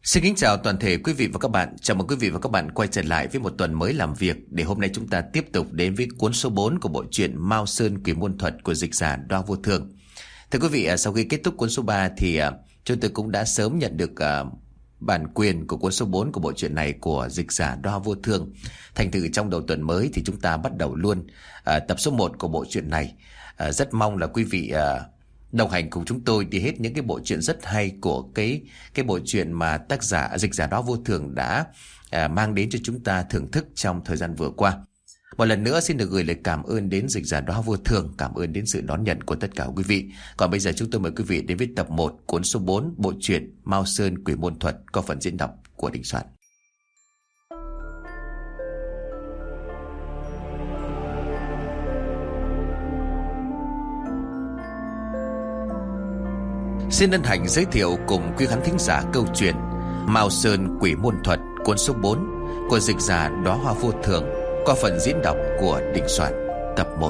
Xin kính chào toàn thể quý vị và các bạn. Chào mừng quý vị và các bạn quay trở lại với một tuần mới làm việc. Để hôm nay chúng ta tiếp tục đến với cuốn số 4 của bộ truyện Mao Sơn Quỷ Môn Thuật của dịch giả Đoa Vô Thường. Thưa quý vị, sau khi kết thúc cuốn số 3 thì chúng tôi cũng đã sớm nhận được bản quyền của cuốn số 4 của bộ truyện này của dịch giả Đoa Vô Thường. Thành thử trong đầu tuần mới thì chúng ta bắt đầu luôn tập số 1 của bộ truyện này. Rất mong là quý vị đồng hành cùng chúng tôi đi hết những cái bộ truyện rất hay của cái bộ truyện mà tác giả dịch giả Đoa Vô Thường đã mang đến cho chúng ta thưởng thức trong thời gian vừa qua. Một lần nữa xin được gửi lời cảm ơn đến dịch giả Đoa Vô Thường, cảm ơn đến sự đón nhận của tất cả quý vị. Còn bây giờ chúng tôi mời quý vị đến với tập 1 cuốn số 4 bộ truyện Mao Sơn Quỷ Môn Thuật có phần diễn đọc của Đình Soạn. Xin ân hạnh giới thiệu cùng quý khán thính giả câu chuyện Mao Sơn Quỷ Môn Thuật cuốn số 4 của dịch giả Đoa Vô Thường qua phần diễn đọc của Đình Soạn, tập 1.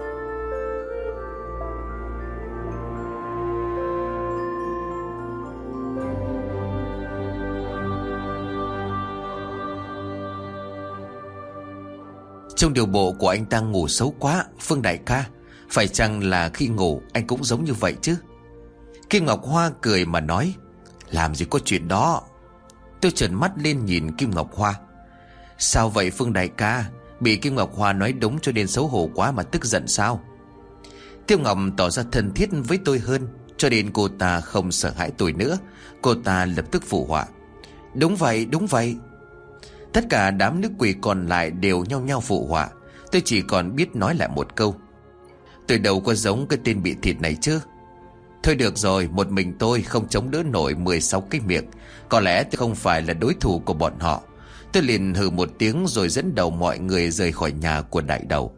Trong điều bộ của anh ta ngủ xấu quá, Phương đại ca. Phải chăng là khi ngủ anh cũng giống như vậy chứ? Kim Ngọc Hoa cười mà nói, làm gì có chuyện đó. Tôi trợn mắt lên nhìn Kim Ngọc Hoa. Sao vậy Phương đại ca? Bị Kim Ngọc Hoa nói đúng cho nên xấu hổ quá mà tức giận sao? Tiêu Ngọc tỏ ra thân thiết với tôi hơn, cho nên cô ta không sợ hãi tôi nữa. Cô ta lập tức phụ họa, đúng vậy, đúng vậy. Tất cả đám nữ quỷ còn lại đều nhao nhao phụ họa. Tôi chỉ còn biết nói lại một câu, tôi đâu có giống cái tên bị thịt này chứ. Thôi được rồi, một mình tôi không chống đỡ nổi 16 cái miệng. Có lẽ tôi không phải là đối thủ của bọn họ. Tôi liền hừ một tiếng rồi dẫn đầu mọi người rời khỏi nhà của đại đầu.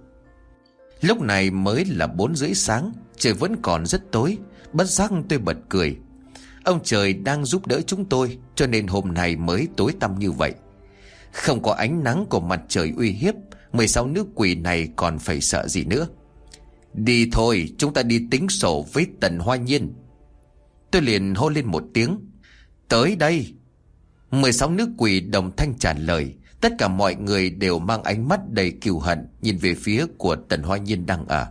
Lúc này mới là 4 rưỡi sáng, trời vẫn còn rất tối. Bất giác tôi bật cười. Ông trời đang giúp đỡ chúng tôi, cho nên hôm nay mới tối tăm như vậy. Không có ánh nắng của mặt trời uy hiếp, 16 nữ quỷ này còn phải sợ gì nữa. Đi thôi, chúng ta đi tính sổ với Tần Hoa Nhiên. Tôi liền hô lên một tiếng, tới đây. 16 nữ quỷ đồng thanh trả lời. Tất cả mọi người đều mang ánh mắt đầy cừu hận nhìn về phía của Tần Hoa Nhiên đang ở.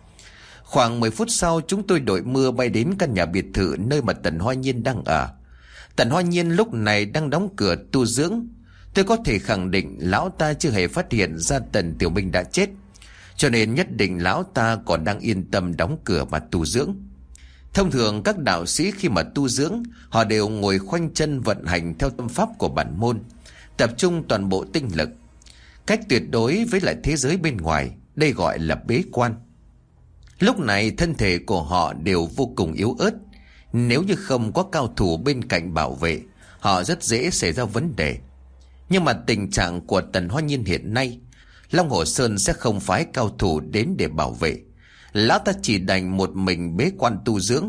Khoảng 10 phút sau, chúng tôi đội mưa bay đến căn nhà biệt thự nơi mà Tần Hoa Nhiên đang ở. Tần Hoa Nhiên lúc này đang đóng cửa tu dưỡng. Tôi có thể khẳng định lão ta chưa hề phát hiện ra Tần Tiểu Minh đã chết, cho nên nhất định lão ta còn đang yên tâm đóng cửa mà tu dưỡng. Thông thường các đạo sĩ khi mà tu dưỡng, họ đều ngồi khoanh chân vận hành theo tâm pháp của bản môn, tập trung toàn bộ tinh lực, cách tuyệt đối với lại thế giới bên ngoài. Đây gọi là bế quan. Lúc này thân thể của họ đều vô cùng yếu ớt. Nếu như không có cao thủ bên cạnh bảo vệ, họ rất dễ xảy ra vấn đề. Nhưng mà tình trạng của Tần Hoa Nhiên hiện nay, Long Hồ Sơn sẽ không phái cao thủ đến để bảo vệ. Lão ta chỉ đành một mình bế quan tu dưỡng.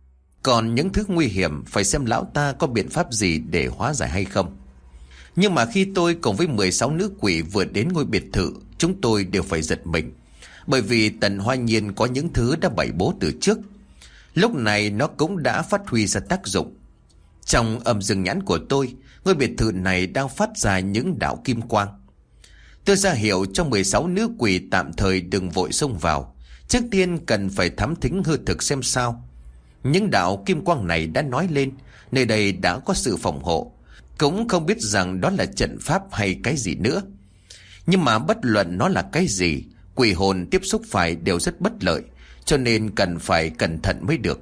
Còn những thứ nguy hiểm phải xem lão ta có biện pháp gì để hóa giải hay không. Nhưng mà khi tôi cùng với 16 nữ quỷ vừa đến ngôi biệt thự, chúng tôi đều phải giật mình. Bởi vì Tần Hoa Nhiên có những thứ đã bày bố từ trước. Lúc này nó cũng đã phát huy ra tác dụng. Trong âm dương nhãn của tôi, ngôi biệt thự này đang phát ra những đạo kim quang. Tôi ra hiệu cho 16 nữ quỷ tạm thời đừng vội xông vào. Trước tiên cần phải thám thính hư thực xem sao. Những đạo kim quang này đã nói lên nơi đây đã có sự phòng hộ. Cũng không biết rằng đó là trận pháp hay cái gì nữa. Nhưng mà bất luận nó là cái gì, quỷ hồn tiếp xúc phải đều rất bất lợi, cho nên cần phải cẩn thận mới được.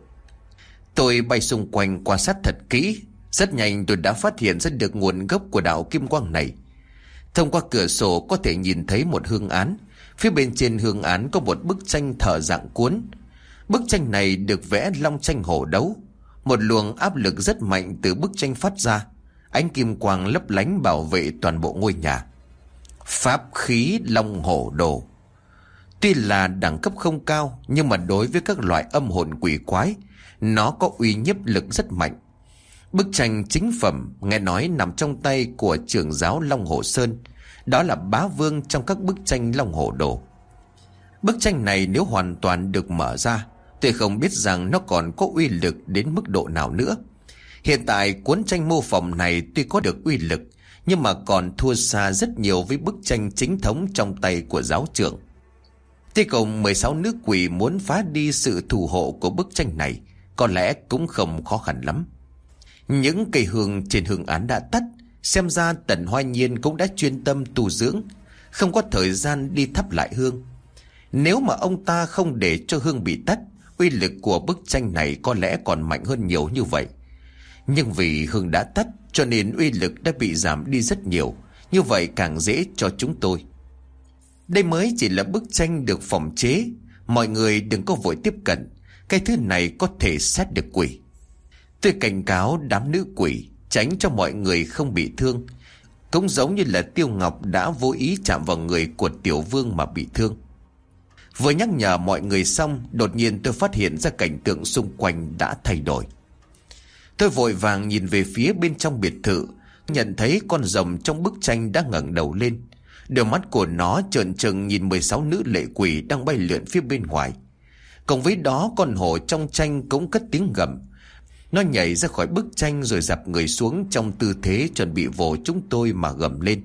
Tôi bay xung quanh quan sát thật kỹ. Rất nhanh tôi đã phát hiện ra được nguồn gốc của đạo kim quang này. Thông qua cửa sổ có thể nhìn thấy một hương án. Phía bên trên hương án có một bức tranh thờ dạng cuốn. Bức tranh này được vẽ long tranh hổ đấu. Một luồng áp lực rất mạnh từ bức tranh phát ra. Ánh kim quang lấp lánh bảo vệ toàn bộ ngôi nhà. Pháp khí long hổ đồ. Tuy là đẳng cấp không cao, nhưng mà đối với các loại âm hồn quỷ quái, nó có uy nhiếp lực rất mạnh. Bức tranh chính phẩm nghe nói nằm trong tay của trưởng giáo Long Hồ Sơn. Đó là bá vương trong các bức tranh Long Hổ Đồ. Bức tranh này nếu hoàn toàn được mở ra, tôi không biết rằng nó còn có uy lực đến mức độ nào nữa. Hiện tại cuốn tranh mô phỏng này tuy có được uy lực, nhưng mà còn thua xa rất nhiều với bức tranh chính thống trong tay của giáo trưởng. Tuy cùng 16 nữ quỷ muốn phá đi sự thủ hộ của bức tranh này, có lẽ cũng không khó khăn lắm. Những cây hương trên hương án đã tắt, xem ra Tần Hoa Nhiên cũng đã chuyên tâm tu dưỡng, không có thời gian đi thắp lại hương. Nếu mà ông ta không để cho hương bị tắt, uy lực của bức tranh này có lẽ còn mạnh hơn nhiều như vậy. Nhưng vì hương đã tắt cho nên uy lực đã bị giảm đi rất nhiều, như vậy càng dễ cho chúng tôi. Đây mới chỉ là bức tranh được phòng chế, mọi người đừng có vội tiếp cận, cái thứ này có thể sát được quỷ. Tôi cảnh cáo đám nữ quỷ tránh cho mọi người không bị thương, cũng giống như là Tiêu Ngọc đã vô ý chạm vào người của Tiểu Vương mà bị thương. Vừa nhắc nhở mọi người xong, đột nhiên tôi phát hiện ra cảnh tượng xung quanh đã thay đổi. Tôi vội vàng nhìn về phía bên trong biệt thự, nhận thấy con rồng trong bức tranh đã ngẩng đầu lên. Đôi mắt của nó trợn trừng nhìn 16 nữ lệ quỷ đang bay lượn phía bên ngoài. Cùng với đó, con hổ trong tranh cũng cất tiếng gầm. Nó nhảy ra khỏi bức tranh rồi dập người xuống trong tư thế chuẩn bị vồ chúng tôi mà gầm lên.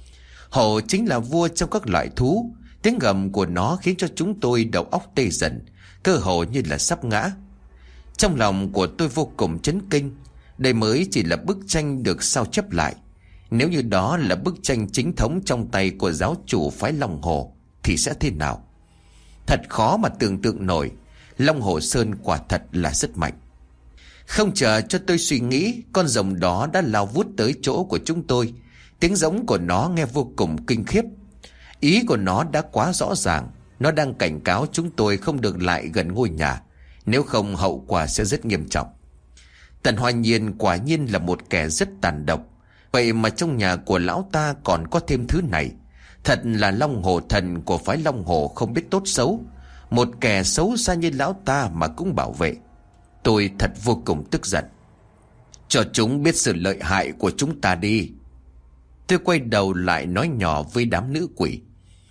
Hổ chính là vua trong các loại thú. Tiếng gầm của nó khiến cho chúng tôi đầu óc tê dần, cơ hồ như là sắp ngã. Trong lòng của tôi vô cùng chấn kinh. Đây mới chỉ là bức tranh được sao chép lại. Nếu như đó là bức tranh chính thống trong tay của giáo chủ phái Long Hồ thì sẽ thế nào? Thật khó mà tưởng tượng nổi. Long Hồ Sơn quả thật là rất mạnh. Không chờ cho tôi suy nghĩ, con rồng đó đã lao vút tới chỗ của chúng tôi. Tiếng giống của nó nghe vô cùng kinh khiếp. Ý của nó đã quá rõ ràng. Nó đang cảnh cáo chúng tôi không được lại gần ngôi nhà, nếu không hậu quả sẽ rất nghiêm trọng. Tần Hoa Nhiên quả nhiên là một kẻ rất tàn độc. Vậy mà trong nhà của lão ta còn có thêm thứ này. Thật là Long Hồ Thần của phái Long Hồ không biết tốt xấu. Một kẻ xấu xa như lão ta mà cũng bảo vệ. Tôi thật vô cùng tức giận. Cho chúng biết sự lợi hại của chúng ta đi. Tôi quay đầu lại nói nhỏ với đám nữ quỷ.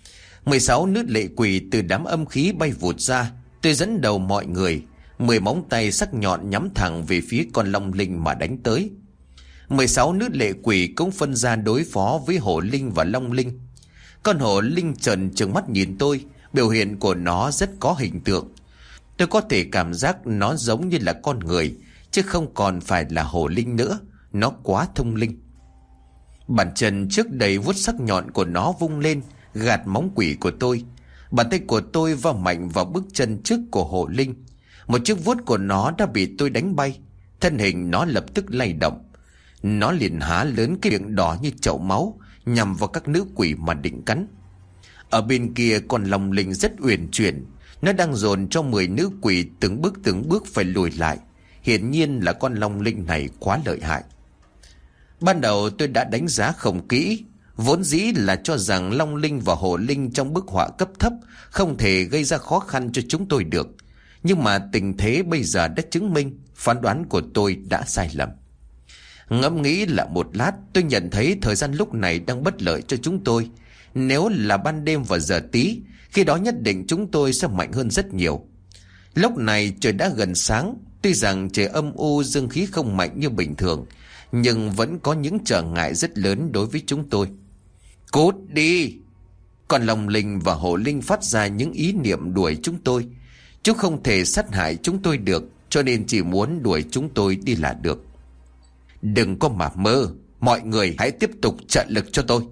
16 nữ lệ quỷ từ đám âm khí bay vụt ra. Tôi dẫn đầu mọi người, 10 móng tay sắc nhọn nhắm thẳng về phía con long linh mà đánh tới. 16 nữ lệ quỷ cũng phân ra đối phó với hổ linh và long linh. Con hổ linh trợn trừng mắt nhìn tôi, biểu hiện của nó rất có hình tượng. Tôi có thể cảm giác nó giống như là con người, chứ không còn phải là hổ linh nữa. Nó quá thông linh. Bàn chân trước đầy vuốt sắc nhọn của nó vung lên, gạt móng quỷ của tôi. Bàn tay của tôi va mạnh vào bước chân trước của hổ linh. Một chiếc vuốt của nó đã bị tôi đánh bay. Thân hình nó lập tức lay động. Nó liền há lớn cái miệng đỏ như chậu máu, nhằm vào các nữ quỷ mà định cắn. Ở bên kia con long linh rất uyển chuyển. Nó đang dồn cho 10 nữ quỷ từng bước phải lùi lại. Hiển nhiên là con long linh này quá lợi hại. Ban đầu tôi đã đánh giá không kỹ. Vốn dĩ là cho rằng long linh và hổ linh trong bức họa cấp thấp không thể gây ra khó khăn cho chúng tôi được. Nhưng mà tình thế bây giờ đã chứng minh phán đoán của tôi đã sai lầm. Ngẫm nghĩ là một lát, tôi nhận thấy thời gian lúc này đang bất lợi cho chúng tôi. Nếu là ban đêm và giờ tí, khi đó nhất định chúng tôi sẽ mạnh hơn rất nhiều. Lúc này trời đã gần sáng. Tuy rằng trời âm u, dương khí không mạnh như bình thường, nhưng vẫn có những trở ngại rất lớn đối với chúng tôi. Cút đi! Còn long linh và hổ linh phát ra những ý niệm đuổi chúng tôi. Chúng không thể sát hại chúng tôi được, cho nên chỉ muốn đuổi chúng tôi đi là được. Đừng có mà mơ, mọi người hãy tiếp tục trợ lực cho tôi.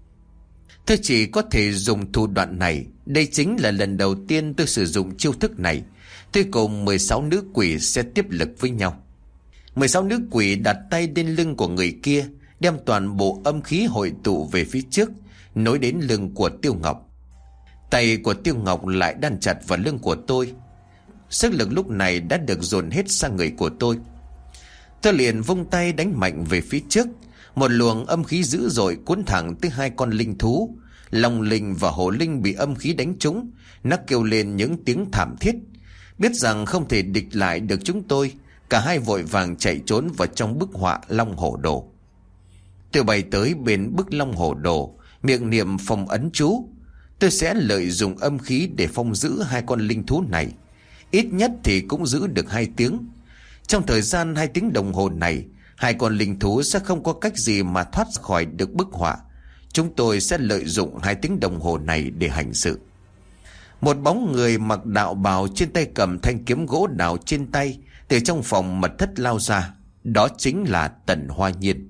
Tôi chỉ có thể dùng thủ đoạn này. Đây chính là lần đầu tiên tôi sử dụng chiêu thức này. Tôi cùng 16 nữ quỷ sẽ tiếp lực với nhau. 16 nữ quỷ đặt tay lên lưng của người kia, đem toàn bộ âm khí hội tụ về phía trước, nối đến lưng của Tiêu Ngọc. Tay của Tiêu Ngọc lại đan chặt vào lưng của tôi. Sức lực lúc này đã được dồn hết sang người của tôi. Tôi liền vung tay đánh mạnh về phía trước. Một luồng âm khí dữ dội cuốn thẳng tới hai con linh thú. Long linh và hổ linh bị âm khí đánh trúng. Nó kêu lên những tiếng thảm thiết. Biết rằng không thể địch lại được chúng tôi, cả hai vội vàng chạy trốn vào trong bức họa Long Hổ Đồ. Tôi bay tới bên bức Long Hổ Đồ, miệng niệm phong ấn chú. Tôi sẽ lợi dụng âm khí để phong giữ hai con linh thú này. Ít nhất thì cũng giữ được 2 tiếng. Trong thời gian 2 tiếng đồng hồ này, Hai con linh thú sẽ không có cách gì mà thoát khỏi được bức họa. Chúng tôi sẽ lợi dụng 2 tiếng đồng hồ này để hành sự. Một bóng người mặc đạo bào, trên tay cầm thanh kiếm gỗ đào trên tay, từ trong phòng mật thất lao ra. Đó chính là Tần Hoa Nhiên.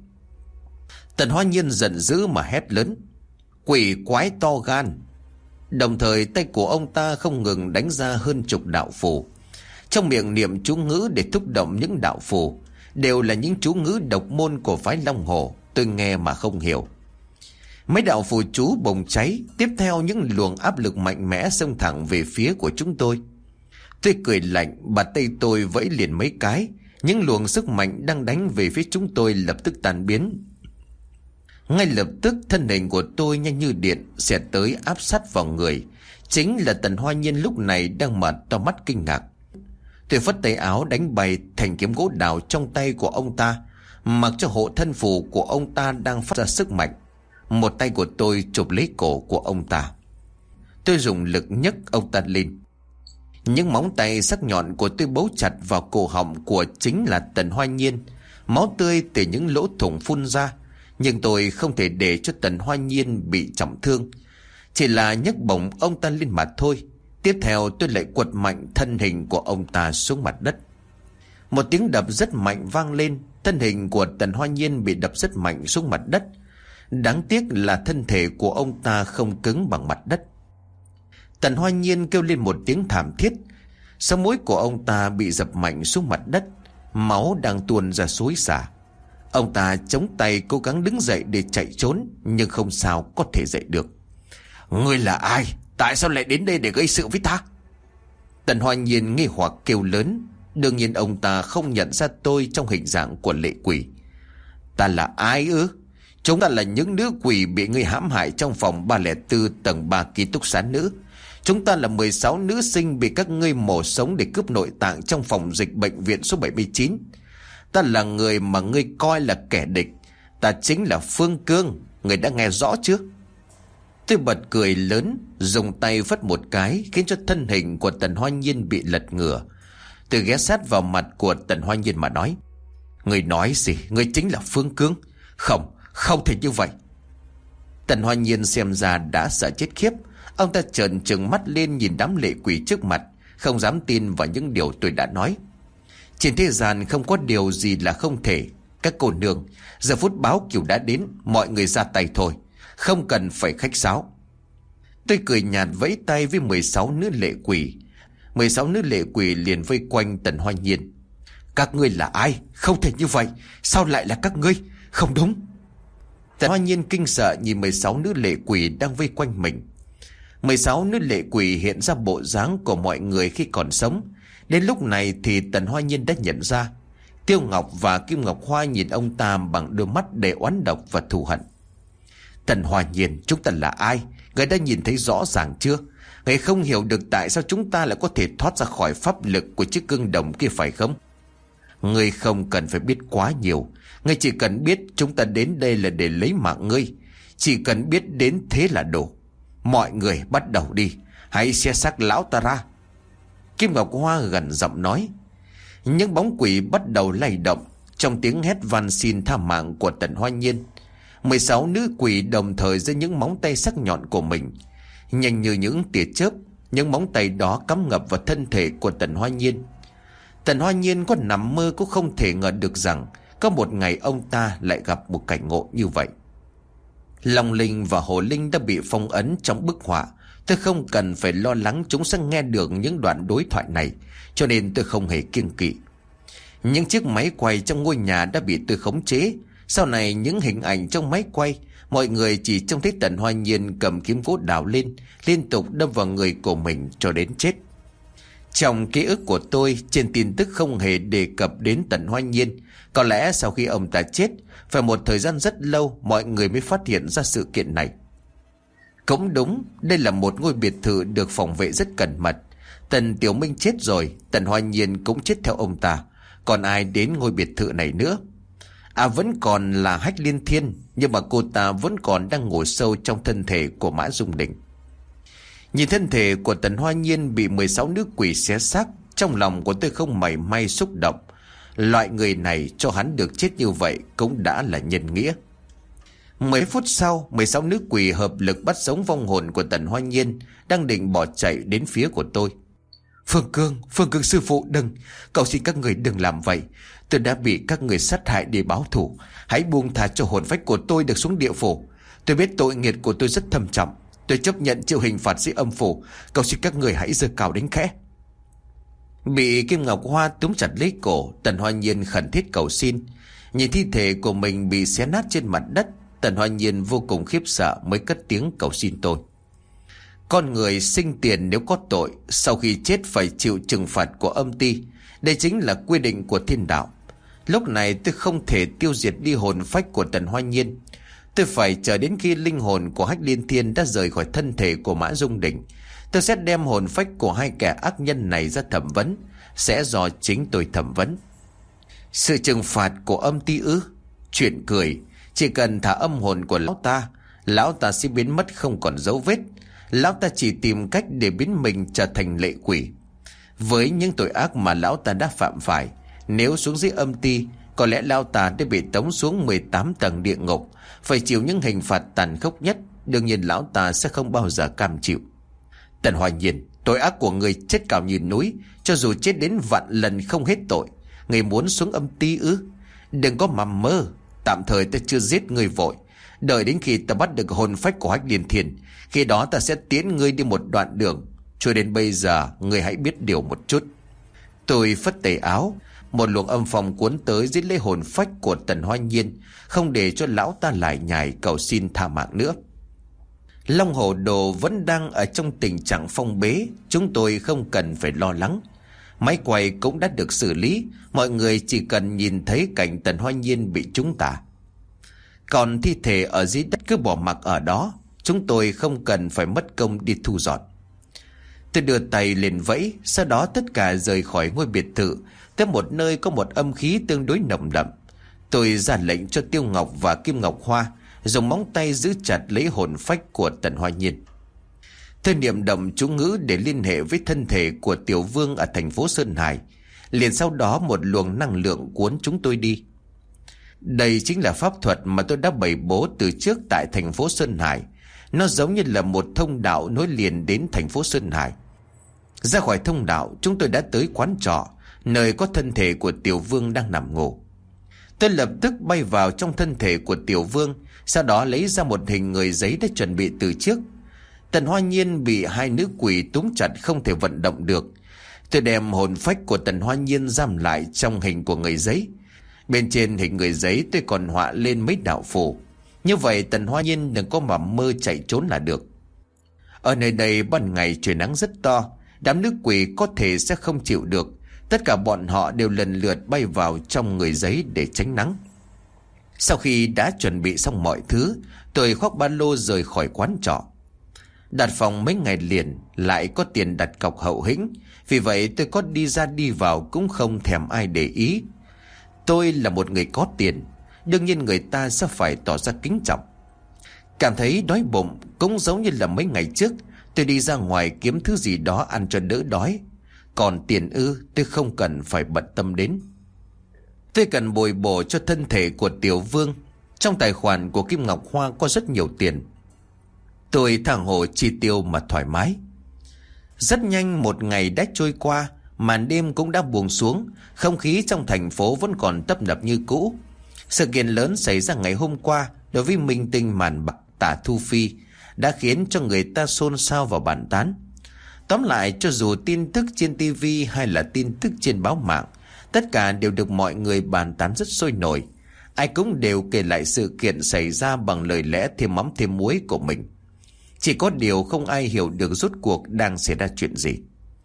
Tần Hoa Nhiên giận dữ mà hét lớn: "Quỷ quái to gan!" Đồng thời tay của ông ta không ngừng đánh ra hơn chục đạo phù, trong miệng niệm chú ngữ để thúc động những đạo phù. Đều là những chú ngữ độc môn của phái Long Hồ, tôi nghe mà không hiểu. Mấy đạo phù chú bùng cháy, tiếp theo những luồng áp lực mạnh mẽ xông thẳng về phía của chúng tôi. Tôi cười lạnh, bàn tay tôi vẫy liền mấy cái, những luồng sức mạnh đang đánh về phía chúng tôi lập tức tan biến. Ngay lập tức thân hình của tôi nhanh như điện xẹt tới áp sát vào người. Chính là Tần Hoa Nhiên lúc này đang mở to mắt kinh ngạc. Tôi phất tay áo đánh bay thanh kiếm gỗ đào trong tay của ông ta, mặc cho hộ thân phù của ông ta đang phát ra sức mạnh. Một tay của tôi chụp lấy cổ của ông ta. Tôi dùng lực nhấc ông ta lên. Những móng tay sắc nhọn của tôi bấu chặt vào cổ họng của chính là Tần Hoa Nhiên. Máu tươi từ những lỗ thủng phun ra, nhưng tôi không thể để cho Tần Hoa Nhiên bị trọng thương, chỉ là nhấc bổng ông ta lên mặt thôi. Tiếp theo tôi lại quật mạnh thân hình của ông ta xuống mặt đất. Một tiếng đập rất mạnh vang lên, thân hình của Tần Hoa Nhiên bị đập rất mạnh xuống mặt đất. Đáng tiếc là thân thể của ông ta không cứng bằng mặt đất. Tần Hoa Nhiên kêu lên một tiếng thảm thiết. Sống mũi của ông ta bị dập mạnh xuống mặt đất, máu đang tuôn ra xối xả. Ông ta chống tay cố gắng đứng dậy để chạy trốn, nhưng không sao có thể dậy được. "Ngươi là ai? Tại sao lại đến đây để gây sự với ta?" Tần Hoa Nhiên nghi hoặc kêu lớn. Đương nhiên ông ta không nhận ra tôi trong hình dạng của lệ quỷ. "Ta là ai ư? Chúng ta là những nữ quỷ bị ngươi hãm hại trong phòng 304 tầng 3 ký túc xá nữ. Chúng ta là 16 nữ sinh bị các ngươi mổ sống để cướp nội tạng trong phòng dịch bệnh viện số 79. Ta là người mà ngươi coi là kẻ địch. Ta chính là Phương Cương. Ngươi đã nghe rõ chưa?" Tôi bật cười lớn, dùng tay phất một cái khiến cho thân hình của Tần Hoa Nhiên bị lật ngửa. Tôi ghé sát vào mặt của Tần Hoa Nhiên mà nói: "Ngươi nói gì? Ngươi chính là Phương Cương?" "Không, không thể như vậy." Tần Hoa Nhiên xem ra đã sợ chết khiếp. Ông ta trợn trừng mắt lên nhìn đám lệ quỷ trước mặt, không dám tin vào những điều tôi đã nói. Trên thế gian không có điều gì là không thể. Các cô nương, giờ phút báo cửu đã đến, mọi người ra tay thôi, không cần phải khách sáo. Tôi cười nhạt vẫy tay với 16 nữ lệ quỷ. 16 nữ lệ quỷ liền vây quanh Tần Hoa Nhiên. "Các ngươi là ai? Không thể như vậy. Sao lại là các ngươi? Không đúng." Tần Hoa Nhiên kinh sợ nhìn 16 nữ lệ quỷ đang vây quanh mình. 16 nữ lệ quỷ hiện ra bộ dáng của mọi người khi còn sống. Đến lúc này thì Tần Hoa Nhiên đã nhận ra. Tiêu Ngọc và Kim Ngọc Hoa nhìn ông ta bằng đôi mắt đầy oán độc và thù hận. "Tần Hoa Nhiên, chúng ta là ai? Người đã nhìn thấy rõ ràng chưa? Người không hiểu được tại sao chúng ta lại có thể thoát ra khỏi pháp lực của chiếc gương đồng kia phải không? Ngươi không cần phải biết quá nhiều. Ngươi chỉ cần biết chúng ta đến đây là để lấy mạng ngươi. Chỉ cần biết đến thế là đủ. Mọi người bắt đầu đi. Hãy xé xác lão ta ra." Kim Ngọc Hoa gần giọng nói. Những bóng quỷ bắt đầu lay động trong tiếng hét van xin tha mạng của Tần Hoa Nhiên. 16 nữ quỷ đồng thời giơ những móng tay sắc nhọn của mình. Nhanh như những tia chớp, những móng tay đó cắm ngập vào thân thể của Tần Hoa Nhiên. Tần Hoa Nhiên có nằm mơ cũng không thể ngờ được rằng có một ngày ông ta lại gặp một cảnh ngộ như vậy. Long Linh và Hồ Linh đã bị phong ấn trong bức họa. Tôi không cần phải lo lắng chúng sẽ nghe được những đoạn đối thoại này, cho nên tôi không hề kiêng kỵ. Những chiếc máy quay trong ngôi nhà đã bị tôi khống chế. Sau này những hình ảnh trong máy quay, mọi người chỉ trông thấy Tần Hoa Nhiên cầm kiếm gỗ đào lên, liên tục đâm vào người của mình cho đến chết. Trong ký ức của tôi, trên tin tức không hề đề cập đến Tần Hoa Nhiên. Có lẽ sau khi ông ta chết, phải một thời gian rất lâu mọi người mới phát hiện ra sự kiện này. Cũng đúng, đây là một ngôi biệt thự được phòng vệ rất cẩn mật. Tần Tiểu Minh chết rồi, Tần Hoa Nhiên cũng chết theo ông ta. Còn ai đến ngôi biệt thự này nữa? Vẫn còn là Hách Liên Thiên, nhưng mà cô ta vẫn còn đang ngủ sâu trong thân thể của Mã Dung Đình. Nhìn thân thể của Tần Hoa Nhiên bị 16 nữ quỷ xé xác, trong lòng của tôi không mảy may xúc động. Loại người này cho hắn được chết như vậy cũng đã là nhân nghĩa. 10 phút sau, 16 nữ quỷ hợp lực bắt sống vong hồn của Tần Hoa Nhiên đang định bỏ chạy đến phía của tôi. Phương Cương sư phụ đừng, cậu xin các người đừng làm vậy. Tôi đã bị các người sát hại để báo thù. Hãy buông tha cho hồn phách của tôi được xuống địa phủ. Tôi biết tội nghiệp của tôi rất thâm trọng. Tôi chấp nhận chịu hình phạt dưới âm phủ. Cậu xin các người hãy giơ cao đánh khẽ. Bị Kim Ngọc Hoa túm chặt lấy cổ, Tần Hoa Nhiên khẩn thiết cầu xin. Nhìn thi thể của mình bị xé nát trên mặt đất, Tần Hoa Nhiên vô cùng khiếp sợ mới cất tiếng cầu xin tôi. Con người sinh tiền nếu có tội, sau khi chết phải chịu trừng phạt của âm ty. Đây chính là quy định của thiên đạo. Lúc này tôi không thể tiêu diệt đi hồn phách của Tần Hoa Nhiên. Tôi phải chờ đến khi linh hồn của Hách Liên Thiên đã rời khỏi thân thể của Mã Dung Đình. Tôi sẽ đem hồn phách của hai kẻ ác nhân này ra thẩm vấn. Sẽ do chính tôi thẩm vấn. Sự trừng phạt của âm ty ư? Chuyện cười. Chỉ cần thả âm hồn của lão ta sẽ biến mất không còn dấu vết. Lão ta chỉ tìm cách để biến mình trở thành lệ quỷ. Với những tội ác mà lão ta đã phạm phải, nếu xuống dưới âm ty, có lẽ lão ta đã bị tống xuống 18 tầng địa ngục, phải chịu những hình phạt tàn khốc nhất. Đương nhiên lão ta sẽ không bao giờ cam chịu. Tần Hoa Nhiên, tội ác của người chết cao như núi, cho dù chết đến vạn lần không hết tội. Người muốn xuống âm ty ư? Đừng có mà mơ. Tạm thời ta chưa giết người vội. Đợi đến khi ta bắt được hồn phách của Hách Liên Thiên, khi đó ta sẽ tiến ngươi đi một đoạn đường. Cho đến bây giờ ngươi hãy biết điều một chút. Tôi phất tay áo, một luồng âm phong cuốn tới giết lấy hồn phách của Tần Hoa Nhiên, không để cho lão ta lại nhải cầu xin tha mạng nữa. Long Hổ Đồ vẫn đang ở trong tình trạng phong bế, chúng tôi không cần phải lo lắng. Máy quay cũng đã được xử lý, mọi người chỉ cần nhìn thấy cảnh Tần Hoa Nhiên bị trúng tà. Còn thi thể ở dưới đất cứ bỏ mặc ở đó, chúng tôi không cần phải mất công đi thu dọn. Tôi đưa tay lên vẫy, sau đó tất cả rời khỏi ngôi biệt thự, tới một nơi có một âm khí tương đối nồng đậm. Tôi ra lệnh cho Tiêu Ngọc và Kim Ngọc Hoa dùng móng tay giữ chặt lấy hồn phách của Tần Hoa Nhiên. Tôi niệm động chú ngữ để liên hệ với thân thể của Tiểu Vương ở thành phố Sơn Hải. Liền sau đó một luồng năng lượng cuốn chúng tôi đi. Đây chính là pháp thuật mà tôi đã bày bố từ trước tại thành phố Sơn Hải. Nó giống như là một thông đạo nối liền đến thành phố Sơn Hải. Ra khỏi thông đạo, chúng tôi đã tới quán trọ, nơi có thân thể của Tiểu Vương đang nằm ngủ. Tôi lập tức bay vào trong thân thể của Tiểu Vương, sau đó lấy ra một hình người giấy đã chuẩn bị từ trước. Tần Hoa Nhiên bị hai nữ quỷ túm chặt không thể vận động được. Tôi đem hồn phách của Tần Hoa Nhiên giam lại trong hình của người giấy. Bên trên hình người giấy tôi còn họa lên mấy đạo phù. Như vậy Tần Hoa Nhiên đừng có mà mơ chạy trốn là được. Ở nơi đây ban ngày trời nắng rất to, đám nữ quỷ có thể sẽ không chịu được. Tất cả bọn họ đều lần lượt bay vào trong người giấy để tránh nắng. Sau khi đã chuẩn bị xong mọi thứ, tôi khoác ba lô rời khỏi quán trọ. Đặt phòng mấy ngày liền, lại có tiền đặt cọc hậu hĩnh. Vì vậy tôi có đi ra đi vào cũng không thèm ai để ý. Tôi là một người có tiền, đương nhiên người ta sẽ phải tỏ ra kính trọng. Cảm thấy đói bụng cũng giống như là mấy ngày trước, tôi đi ra ngoài kiếm thứ gì đó ăn cho đỡ đói. Còn tiền ư, tôi không cần phải bận tâm đến. Tôi cần bồi bổ cho thân thể của Tiểu Vương. Trong tài khoản của Kim Ngọc Hoa có rất nhiều tiền. Tôi thẳng hồ chi tiêu mà thoải mái. Rất nhanh một ngày đã trôi qua, màn đêm cũng đã buông xuống, không khí trong thành phố vẫn còn tấp nập như cũ. Sự kiện lớn xảy ra ngày hôm qua đối với minh tinh màn bạc Tả Thu Phi đã khiến cho người ta xôn xao và bàn tán. Tóm lại, cho dù tin tức trên TV hay là tin tức trên báo mạng, tất cả đều được mọi người bàn tán rất sôi nổi. Ai cũng đều kể lại sự kiện xảy ra bằng lời lẽ thêm mắm thêm muối của mình. Chỉ có điều không ai hiểu được rốt cuộc đang xảy ra chuyện gì.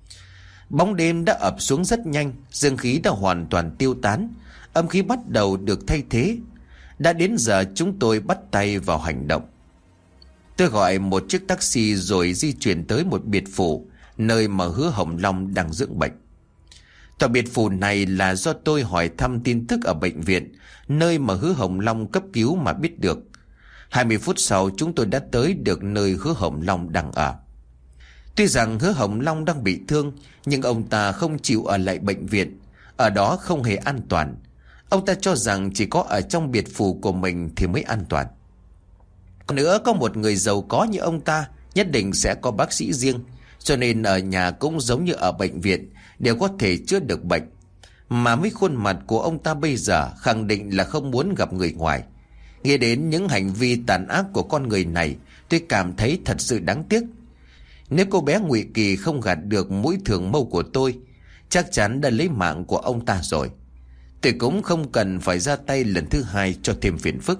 Bóng đêm đã ập xuống rất nhanh, dương khí đã hoàn toàn tiêu tán, âm khí bắt đầu được thay thế. Đã đến giờ chúng tôi bắt tay vào hành động. Tôi gọi một chiếc taxi rồi di chuyển tới một biệt phủ, nơi mà Hứa Hồng Long đang dưỡng bệnh. Tòa biệt phủ này là do tôi hỏi thăm tin tức ở bệnh viện, nơi mà Hứa Hồng Long cấp cứu mà biết được. 20 phút sau chúng tôi đã tới được nơi Hứa Hồng Long đang ở. Tuy rằng Hứa Hồng Long đang bị thương, nhưng ông ta không chịu ở lại bệnh viện. Ở đó không hề an toàn. Ông ta cho rằng chỉ có ở trong biệt phủ của mình thì mới an toàn. Còn nữa, có một người giàu có như ông ta nhất định sẽ có bác sĩ riêng, cho nên ở nhà cũng giống như ở bệnh viện, đều có thể chữa được bệnh. Mà với khuôn mặt của ông ta bây giờ, khẳng định là không muốn gặp người ngoài. Nghĩ đến những hành vi tàn ác của con người này, tôi cảm thấy thật sự đáng tiếc. Nếu cô bé Ngụy Kỳ không gạt được mũi thường mâu của tôi, chắc chắn đã lấy mạng của ông ta rồi. Tôi cũng không cần phải ra tay lần thứ hai cho thêm phiền phức.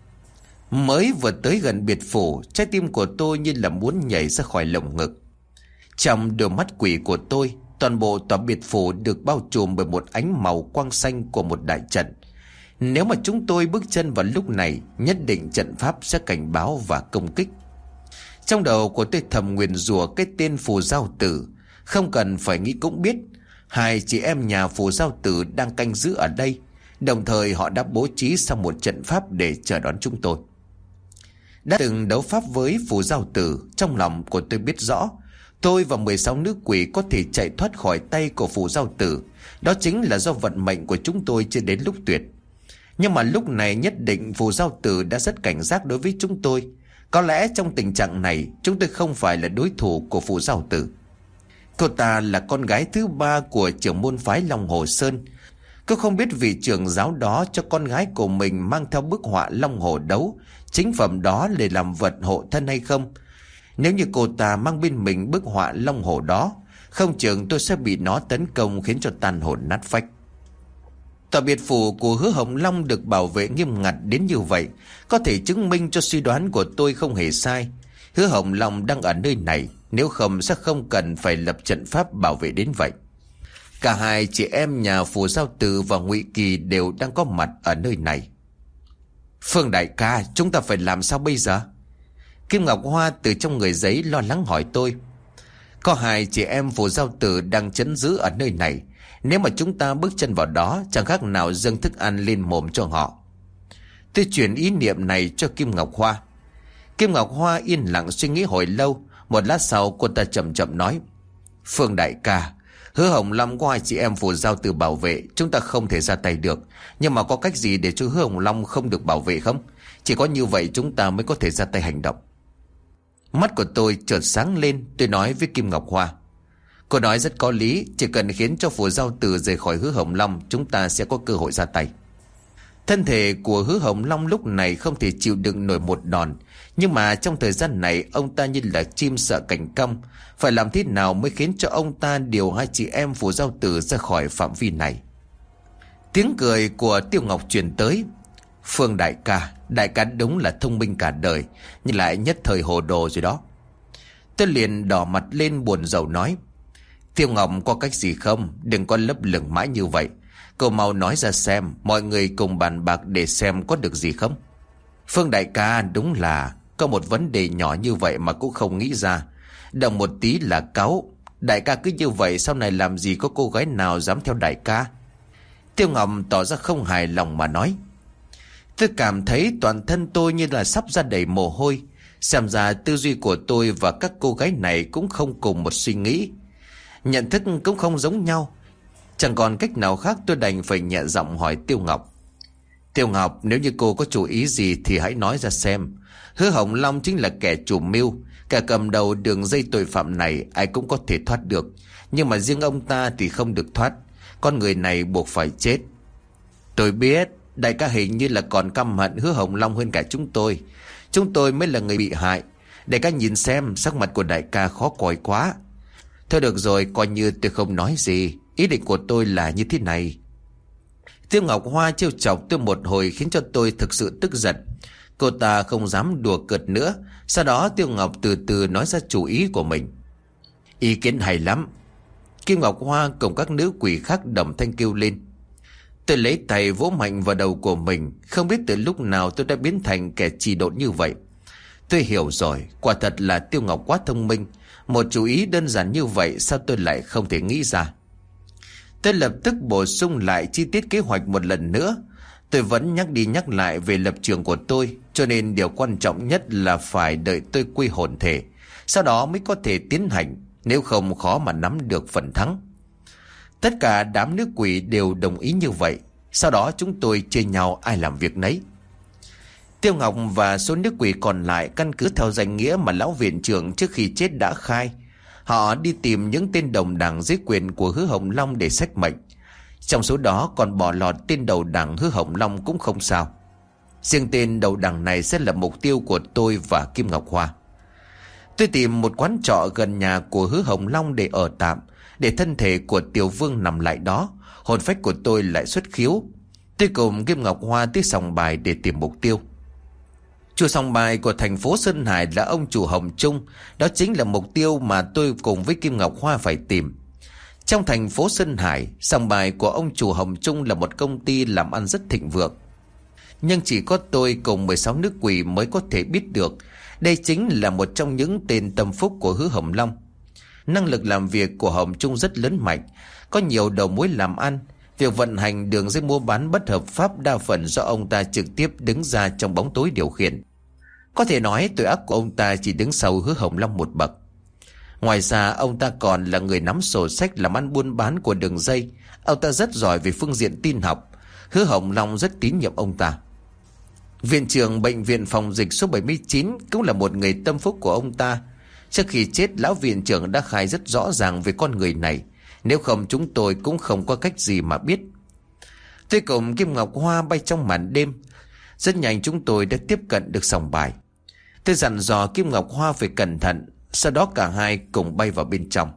Mới vừa tới gần biệt phủ, trái tim của tôi như là muốn nhảy ra khỏi lồng ngực. Trong đôi mắt quỷ của tôi, toàn bộ tòa biệt phủ được bao trùm bởi một ánh màu quang xanh của một đại trận. Nếu mà chúng tôi bước chân vào lúc này, nhất định trận pháp sẽ cảnh báo và công kích. Trong đầu của tôi thầm nguyền rủa cái tên Phù Giao Tử. Không cần phải nghĩ cũng biết, hai chị em nhà Phù Giao Tử đang canh giữ ở đây. Đồng thời họ đã bố trí xong một trận pháp để chờ đón chúng tôi. Đã từng đấu pháp với Phù Giao Tử, trong lòng của tôi biết rõ tôi và 16 nữ quỷ có thể chạy thoát khỏi tay của Phù Giao Tử. Đó chính là do vận mệnh của chúng tôi chưa đến lúc tuyệt. Nhưng mà lúc này nhất định Phù Giao Tử đã rất cảnh giác đối với chúng tôi. Có lẽ trong tình trạng này, chúng tôi không phải là đối thủ của Phù Giao Tử. Cô ta là con gái thứ 3 của trưởng môn phái Long Hồ Sơn. Cô không biết vị trưởng giáo đó cho con gái của mình mang theo bức họa Long Hồ đấu, chính phẩm đó để làm vật hộ thân hay không. Nếu như cô ta mang bên mình bức họa Long Hồ đó, không chừng tôi sẽ bị nó tấn công khiến cho tan hồn nát phách. Tòa biệt phủ của Hứa Hồng Long được bảo vệ nghiêm ngặt đến như vậy, có thể chứng minh cho suy đoán của tôi không hề sai. Hứa Hồng Long đang ở nơi này, nếu không sẽ không cần phải lập trận pháp bảo vệ đến vậy. Cả hai chị em nhà Phù Giao Tử và Ngụy Kỳ đều đang có mặt ở nơi này. Phương đại ca, chúng ta phải làm sao bây giờ? Kim Ngọc Hoa từ trong người giấy lo lắng hỏi tôi. Có hai chị em Phù Giao Tử đang trấn giữ ở nơi này. Nếu mà chúng ta bước chân vào đó, chẳng khác nào dâng thức ăn lên mồm cho họ. Tôi chuyển ý niệm này cho Kim Ngọc Hoa. Kim Ngọc Hoa yên lặng suy nghĩ hồi lâu. Một lát sau cô ta chậm chậm nói. Phương đại ca, Hứa Hồng Long có hai chị em Phù Giao Tử bảo vệ, chúng ta không thể ra tay được. Nhưng mà có cách gì để cho Hứa Hồng Long không được bảo vệ không? Chỉ có như vậy chúng ta mới có thể ra tay hành động. Mắt của tôi chợt sáng lên, tôi nói với Kim Ngọc Hoa. Cô nói rất có lý, chỉ cần khiến cho Phù Giao Tử rời khỏi Hứa Hồng Long, chúng ta sẽ có cơ hội ra tay. Thân thể của Hứa Hồng Long lúc này không thể chịu đựng nổi một đòn. Nhưng mà trong thời gian này, ông ta như là chim sợ cảnh cong. Phải làm thế nào mới khiến cho ông ta điều hai chị em Phù Giao Tử ra khỏi phạm vi này? Tiếng cười của Tiêu Ngọc truyền tới. Phương đại ca đúng là thông minh cả đời, nhưng lại nhất thời hồ đồ rồi đó. Tôi liền đỏ mặt lên buồn rầu nói. Tiêu Ngọc có cách gì không? Đừng có lấp lửng mãi như vậy. Cậu mau nói ra xem, mọi người cùng bàn bạc để xem có được gì không. Phương đại ca, đúng là có một vấn đề nhỏ như vậy mà cũng không nghĩ ra. Động một tí là cáu. Đại ca cứ như vậy, sau này làm gì có cô gái nào dám theo đại ca? Tiêu Ngọc tỏ ra không hài lòng mà nói. Tôi cảm thấy toàn thân tôi như là sắp ra đầy mồ hôi. Xem ra tư duy của tôi và các cô gái này cũng không cùng một suy nghĩ. Nhận thức cũng không giống nhau. Chẳng còn cách nào khác, tôi đành phải nhẹ giọng hỏi Tiêu Ngọc. Tiêu Ngọc, nếu như cô có chủ ý gì thì hãy nói ra xem. Hứa Hồng Long chính là kẻ chủ mưu, kẻ cầm đầu đường dây tội phạm này, ai cũng có thể thoát được. Nhưng mà riêng ông ta thì không được thoát. Con người này buộc phải chết. Tôi biết, đại ca hình như là còn căm hận Hứa Hồng Long hơn cả chúng tôi. Chúng tôi mới là người bị hại. Đại ca nhìn xem, sắc mặt của đại ca khó coi quá. Thôi được rồi, coi như tôi không nói gì. Ý định của tôi là như thế này. Tiêu Ngọc Hoa trêu chọc tôi một hồi khiến cho tôi thực sự tức giận. Cô ta không dám đùa cợt nữa. Sau đó Tiêu Ngọc từ từ nói ra chủ ý của mình. Ý kiến hay lắm. Kim Ngọc Hoa cùng các nữ quỷ khác đồng thanh kêu lên. Tôi lấy tay vỗ mạnh vào đầu của mình. Không biết từ lúc nào tôi đã biến thành kẻ trì độn như vậy. Tôi hiểu rồi, quả thật là Tiêu Ngọc quá thông minh. Một chủ ý đơn giản như vậy sao tôi lại không thể nghĩ ra. Tôi lập tức bổ sung lại chi tiết kế hoạch một lần nữa. Tôi vẫn nhắc đi nhắc lại về lập trường của tôi, cho nên điều quan trọng nhất là phải đợi tôi quy hồn thể, sau đó mới có thể tiến hành, nếu không khó mà nắm được phần thắng. Tất cả đám nữ quỷ đều đồng ý như vậy. Sau đó chúng tôi chia nhau ai làm việc nấy. Tiêu Ngọc và số nữ quỷ còn lại căn cứ theo danh nghĩa mà lão viện trưởng trước khi chết đã khai. Họ đi tìm những tên đồng đảng dưới quyền của Hứa Hồng Long để xách mệnh. Trong số đó còn bỏ lọt tên đầu đảng Hứa Hồng Long cũng không sao. Riêng tên đầu đảng này sẽ là mục tiêu của tôi và Kim Ngọc Hoa. Tôi tìm một quán trọ gần nhà của Hứa Hồng Long để ở tạm, để thân thể của Tiểu Vương nằm lại đó, hồn phách của tôi lại xuất khiếu. Tôi cùng Kim Ngọc Hoa tới sòng bài để tìm mục tiêu. Chủ sòng bài của thành phố Sơn Hải là ông chủ Hồng Trung. Đó chính là mục tiêu mà tôi cùng với Kim Ngọc Hoa phải tìm. Trong thành phố Sơn Hải, sòng bài của ông chủ Hồng Trung là một công ty làm ăn rất thịnh vượng. Nhưng chỉ có tôi cùng 16 nữ quỷ mới có thể biết được đây chính là một trong những tên tâm phúc của Hứa Hồng Long. Năng lực làm việc của Hồng Trung rất lớn mạnh, có nhiều đầu mối làm ăn. Việc vận hành đường dây mua bán bất hợp pháp đa phần do ông ta trực tiếp đứng ra trong bóng tối điều khiển. Có thể nói tội ác của ông ta chỉ đứng sau Hứa Hồng Long một bậc. Ngoài ra ông ta còn là người nắm sổ sách làm ăn buôn bán của đường dây. Ông ta rất giỏi về phương diện tin học. Hứa Hồng Long rất tín nhiệm ông ta. Viện trưởng bệnh viện phòng dịch số 79 cũng là một người tâm phúc của ông ta. Trước khi chết, lão viện trưởng đã khai rất rõ ràng về con người này. Nếu không chúng tôi cũng không có cách gì mà biết. Tôi cùng Kim Ngọc Hoa bay trong màn đêm. Rất nhanh chúng tôi đã tiếp cận được sòng bài. Tôi dặn dò Kim Ngọc Hoa phải cẩn thận. Sau đó cả hai cùng bay vào bên trong.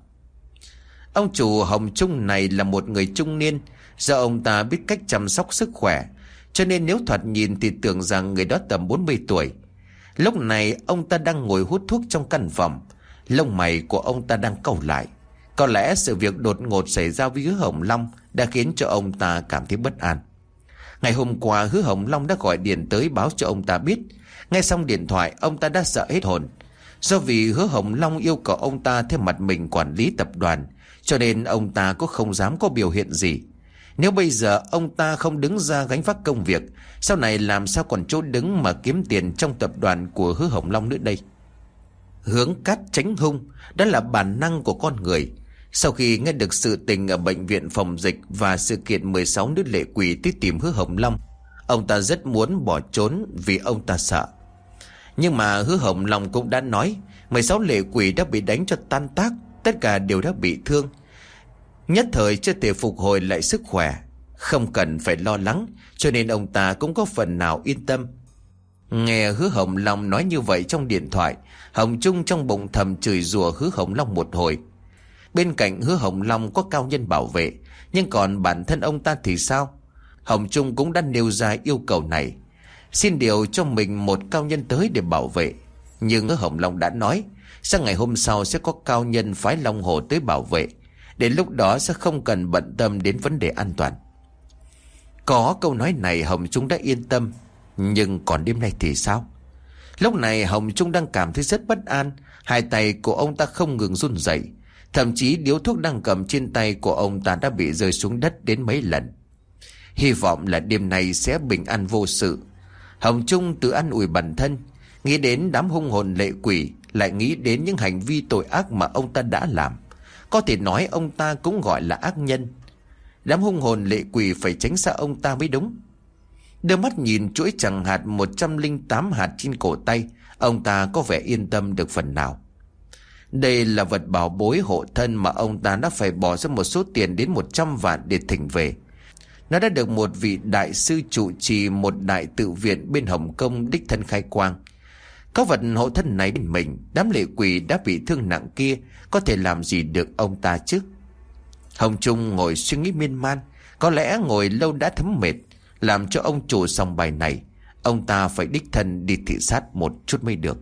Ông chủ Hồng Trung này là một người trung niên. Do ông ta biết cách chăm sóc sức khỏe, cho nên nếu thoạt nhìn thì tưởng rằng người đó tầm 40 tuổi. Lúc này ông ta đang ngồi hút thuốc trong căn phòng. Lông mày của ông ta đang cau lại. Có lẽ sự việc đột ngột xảy ra với Hứa Hồng Long đã khiến cho ông ta cảm thấy bất an. Ngày hôm qua Hứa Hồng Long đã gọi điện tới báo cho ông ta biết. Nghe xong điện thoại ông ta đã sợ hết hồn. Do vì Hứa Hồng Long yêu cầu ông ta theo mặt mình quản lý tập đoàn, cho nên ông ta cũng không dám có biểu hiện gì. Nếu bây giờ ông ta không đứng ra gánh vác công việc, sau này làm sao còn chỗ đứng mà kiếm tiền trong tập đoàn của Hứa Hồng Long nữa đây. Hướng cát tránh hung, đó là bản năng của con người. Sau khi nghe được sự tình ở bệnh viện phòng dịch và sự kiện 16 nữ lệ quỷ tới tìm Hứa Hồng Long, ông ta rất muốn bỏ trốn vì ông ta sợ. Nhưng mà Hứa Hồng Long cũng đã nói 16 lệ quỷ đã bị đánh cho tan tác, tất cả đều đã bị thương, nhất thời chưa thể phục hồi lại sức khỏe, không cần phải lo lắng, cho nên ông ta cũng có phần nào yên tâm. Nghe Hứa Hồng Long nói như vậy trong điện thoại, Hồng Trung trong bụng thầm chửi rủa Hứa Hồng Long một hồi. Bên cạnh Hứa Hồng Long có cao nhân bảo vệ, nhưng còn bản thân ông ta thì sao? Hồng Trung cũng đã nêu ra yêu cầu này, xin điều cho mình một cao nhân tới để bảo vệ. Nhưng Hứa Hồng Long đã nói sang ngày hôm sau sẽ có cao nhân phái Long Hồ tới bảo vệ. Đến lúc đó sẽ không cần bận tâm đến vấn đề an toàn. Có câu nói này Hồng Trung đã yên tâm. Nhưng còn đêm nay thì sao? Lúc này Hồng Trung đang cảm thấy rất bất an. Hai tay của ông ta không ngừng run rẩy. Thậm chí điếu thuốc đang cầm trên tay của ông ta đã bị rơi xuống đất đến mấy lần. Hy vọng là đêm nay sẽ bình an vô sự. Hồng Trung tự an ủi bản thân, nghĩ đến đám hung hồn lệ quỷ, lại nghĩ đến những hành vi tội ác mà ông ta đã làm. Có thể nói ông ta cũng gọi là ác nhân. Đám hung hồn lệ quỷ phải tránh xa ông ta mới đúng. Đưa mắt nhìn chuỗi chằng hạt 108 hạt trên cổ tay, ông ta có vẻ yên tâm được phần nào. Đây là vật bảo bối hộ thân mà ông ta đã phải bỏ ra một số tiền đến 100 vạn để thỉnh về. Nó đã được một vị đại sư trụ trì một đại tự viện bên Hồng Kông đích thân khai quang. Có vật hộ thân này bên mình, đám lệ quỷ đã bị thương nặng kia có thể làm gì được ông ta chứ? Hồng Trung ngồi suy nghĩ miên man, có lẽ ngồi lâu đã thấm mệt, làm cho ông chủ sòng bài này ông ta phải đích thân đi thị sát một chút mới được.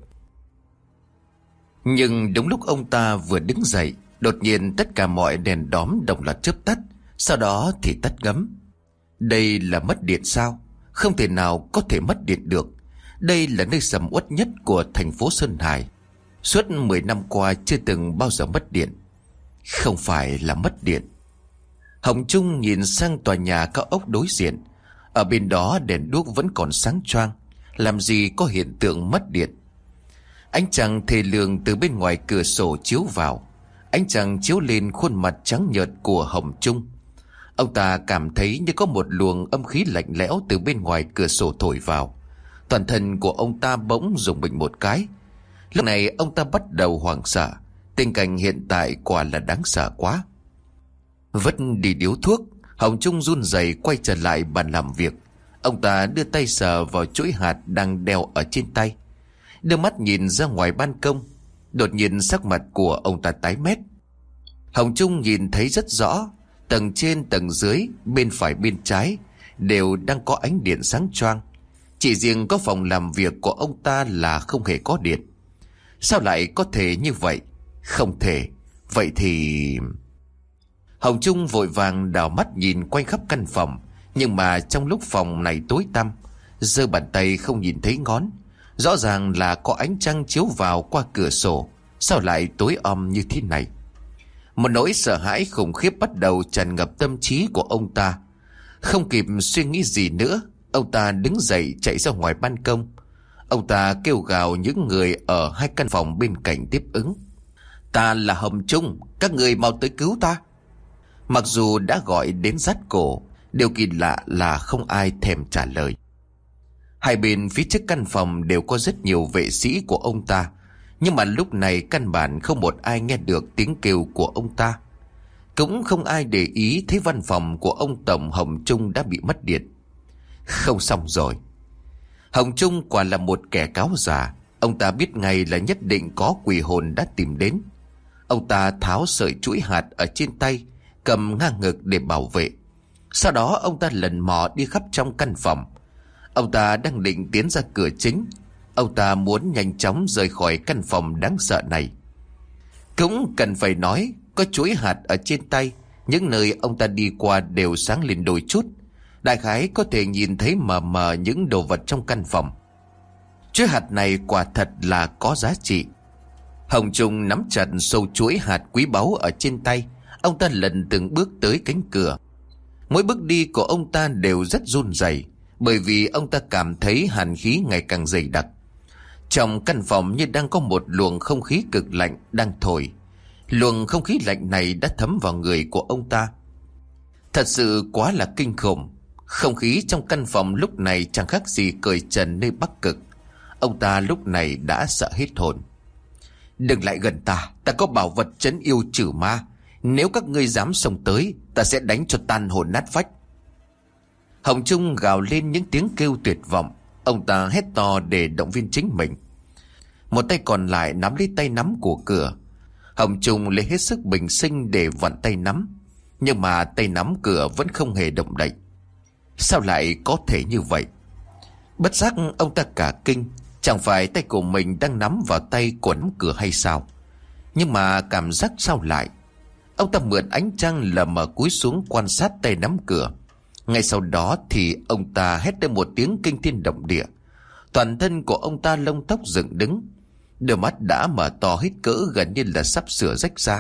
Nhưng đúng lúc ông ta vừa đứng dậy, đột nhiên tất cả mọi đèn đóm đồng loạt chớp tắt, sau đó thì tắt ngấm. Đây là mất điện sao? Không thể nào có thể mất điện được. Đây là nơi sầm uất nhất của thành phố Sơn Hải. Suốt 10 năm qua chưa từng bao giờ mất điện. Không phải là mất điện. Hồng Trung nhìn sang tòa nhà cao ốc đối diện. Ở bên đó đèn đuốc vẫn còn sáng choang, làm gì có hiện tượng mất điện. Ánh trăng thê lương từ bên ngoài cửa sổ chiếu vào. Ánh trăng chiếu lên khuôn mặt trắng nhợt của Hồng Trung. Ông ta cảm thấy như có một luồng âm khí lạnh lẽo từ bên ngoài cửa sổ thổi vào. Toàn thân của ông ta bỗng rùng mình một cái. Lúc này ông ta bắt đầu hoảng sợ. Tình cảnh hiện tại quả là đáng sợ quá. Vứt đi điếu thuốc, Hồng Trung run rẩy quay trở lại bàn làm việc. Ông ta đưa tay sờ vào chuỗi hạt đang đeo ở trên tay, đưa mắt nhìn ra ngoài ban công. Đột nhiên sắc mặt của ông ta tái mét. Hồng Trung nhìn thấy rất rõ, tầng trên tầng dưới, bên phải bên trái đều đang có ánh điện sáng choang. Chỉ riêng có phòng làm việc của ông ta là không hề có điện. Sao lại có thể như vậy? Không thể. Vậy thì... Hồng Trung vội vàng đảo mắt nhìn quanh khắp căn phòng. Nhưng mà trong lúc phòng này tối tăm, giơ bàn tay không nhìn thấy ngón. Rõ ràng là có ánh trăng chiếu vào qua cửa sổ. Sao lại tối om như thế này? Một nỗi sợ hãi khủng khiếp bắt đầu tràn ngập tâm trí của ông ta. Không kịp suy nghĩ gì nữa, ông ta đứng dậy chạy ra ngoài ban công. Ông ta kêu gào những người ở hai căn phòng bên cạnh tiếp ứng. Ta là Hồng Trung, các người mau tới cứu ta. Mặc dù đã gọi đến rát cổ, điều kỳ lạ là không ai thèm trả lời. Hai bên phía trước căn phòng đều có rất nhiều vệ sĩ của ông ta, nhưng mà lúc này căn bản không một ai nghe được tiếng kêu của ông ta. Cũng không ai để ý thấy văn phòng của ông Tổng Hồng Trung đã bị mất điện. Không xong rồi. Hồng Trung quả là một kẻ cáo già. Ông ta biết ngay là nhất định có quỷ hồn đã tìm đến. Ông ta tháo sợi chuỗi hạt ở trên tay, cầm ngang ngực để bảo vệ. Sau đó ông ta lần mò đi khắp trong căn phòng. Ông ta đang định tiến ra cửa chính. Ông ta muốn nhanh chóng rời khỏi căn phòng đáng sợ này. Cũng cần phải nói, có chuỗi hạt ở trên tay, những nơi ông ta đi qua đều sáng lên đôi chút. Đại khái có thể nhìn thấy mờ mờ những đồ vật trong căn phòng. Chuỗi hạt này quả thật là có giá trị. Hồng Trung nắm chặt sâu chuỗi hạt quý báu ở trên tay. Ông ta lần từng bước tới cánh cửa. Mỗi bước đi của ông ta đều rất run rẩy, bởi vì ông ta cảm thấy hàn khí ngày càng dày đặc. Trong căn phòng như đang có một luồng không khí cực lạnh đang thổi. Luồng không khí lạnh này đã thấm vào người của ông ta. Thật sự quá là kinh khủng. Không khí trong căn phòng lúc này chẳng khác gì cởi trần nơi Bắc Cực. Ông ta lúc này đã sợ hết hồn. Đừng lại gần ta, ta có bảo vật trấn yêu trừ ma. Nếu các ngươi dám xông tới, ta sẽ đánh cho tan hồn nát phách. Hồng Trung gào lên những tiếng kêu tuyệt vọng. Ông ta hét to để động viên chính mình. Một tay còn lại nắm lấy tay nắm của cửa. Hồng Trung lấy hết sức bình sinh để vặn tay nắm. Nhưng mà tay nắm cửa vẫn không hề động đậy. Sao lại có thể như vậy? Bất giác ông ta cả kinh. Chẳng phải tay của mình đang nắm vào tay của nắm cửa hay sao? Nhưng mà cảm giác sao lại? Ông ta mượn ánh trăng lờ mờ cúi xuống quan sát tay nắm cửa. Ngay sau đó thì ông ta hét lên một tiếng kinh thiên động địa. Toàn thân của ông ta lông tóc dựng đứng. Đôi mắt đã mở to hết cỡ, gần như là sắp sửa rách ra.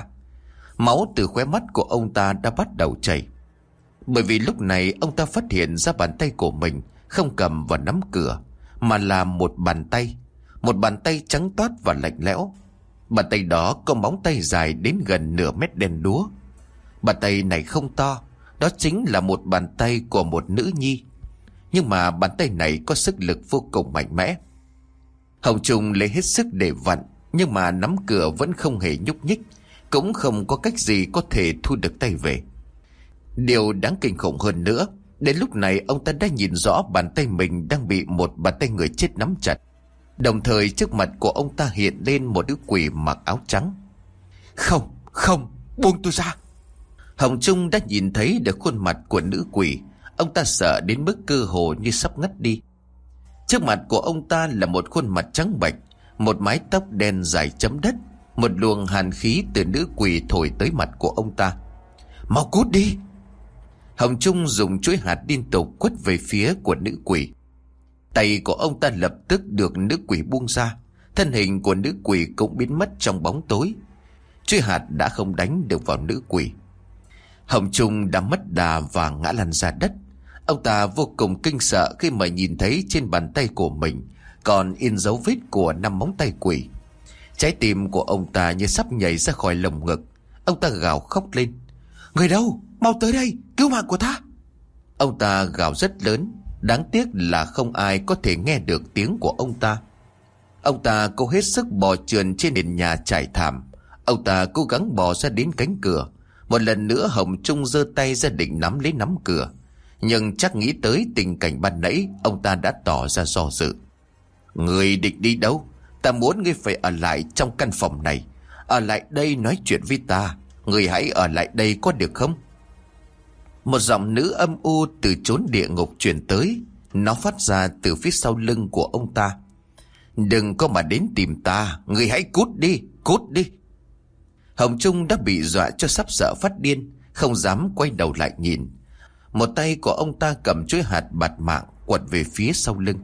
Máu từ khóe mắt của ông ta đã bắt đầu chảy. Bởi vì lúc này ông ta phát hiện ra bàn tay của mình không cầm vào nắm cửa, mà là một bàn tay. Một bàn tay trắng toát và lạnh lẽo. Bàn tay đó có móng tay dài đến gần nửa mét đen đúa. Bàn tay này không to, đó chính là một bàn tay của một nữ nhi. Nhưng mà bàn tay này có sức lực vô cùng mạnh mẽ. Hồng Trung lấy hết sức để vặn, nhưng mà nắm cửa vẫn không hề nhúc nhích, cũng không có cách gì có thể thu được tay về. Điều đáng kinh khủng hơn nữa, đến lúc này ông ta đã nhìn rõ bàn tay mình đang bị một bàn tay người chết nắm chặt. Đồng thời trước mặt của ông ta hiện lên một nữ quỷ mặc áo trắng. Không, không, buông tôi ra. Hồng Trung đã nhìn thấy được khuôn mặt của nữ quỷ. Ông ta sợ đến mức cơ hồ như sắp ngất đi. Trước mặt của ông ta là một khuôn mặt trắng bệch, một mái tóc đen dài chấm đất. Một luồng hàn khí từ nữ quỷ thổi tới mặt của ông ta. Mau cút đi! Hồng Trung dùng chuỗi hạt liên tục quất về phía của nữ quỷ. Tay của ông ta lập tức được nữ quỷ buông ra. Thân hình của nữ quỷ cũng biến mất trong bóng tối. Chuỗi hạt đã không đánh được vào nữ quỷ. Hồng Trung đã mất đà và ngã lăn ra đất. Ông ta vô cùng kinh sợ khi mà nhìn thấy trên bàn tay của mình còn in dấu vết của 5 móng tay quỷ. Trái tim của ông ta như sắp nhảy ra khỏi lồng ngực. Ông ta gào khóc lên: Người đâu? Mau tới đây, cứu mạng của ta! Ông ta gào rất lớn, đáng tiếc là không ai có thể nghe được tiếng của ông ta. Ông ta cố hết sức bò trườn trên nền nhà trải thảm. Ông ta cố gắng bò ra đến cánh cửa. Một lần nữa Hồng Trung giơ tay ra định nắm lấy nắm cửa, nhưng chắc nghĩ tới tình cảnh ban nãy, ông ta đã tỏ ra do dự. Người định đi đâu? Ta muốn ngươi phải ở lại trong căn phòng này, ở lại đây nói chuyện với ta. Người hãy ở lại đây có được không? Một giọng nữ âm u từ chốn địa ngục truyền tới. Nó phát ra từ phía sau lưng của ông ta. Đừng có mà đến tìm ta, người hãy cút đi, cút đi. Hồng Trung đã bị dọa cho sắp sợ phát điên, không dám quay đầu lại nhìn. Một tay của ông ta cầm chuỗi hạt bạt mạng quật về phía sau lưng.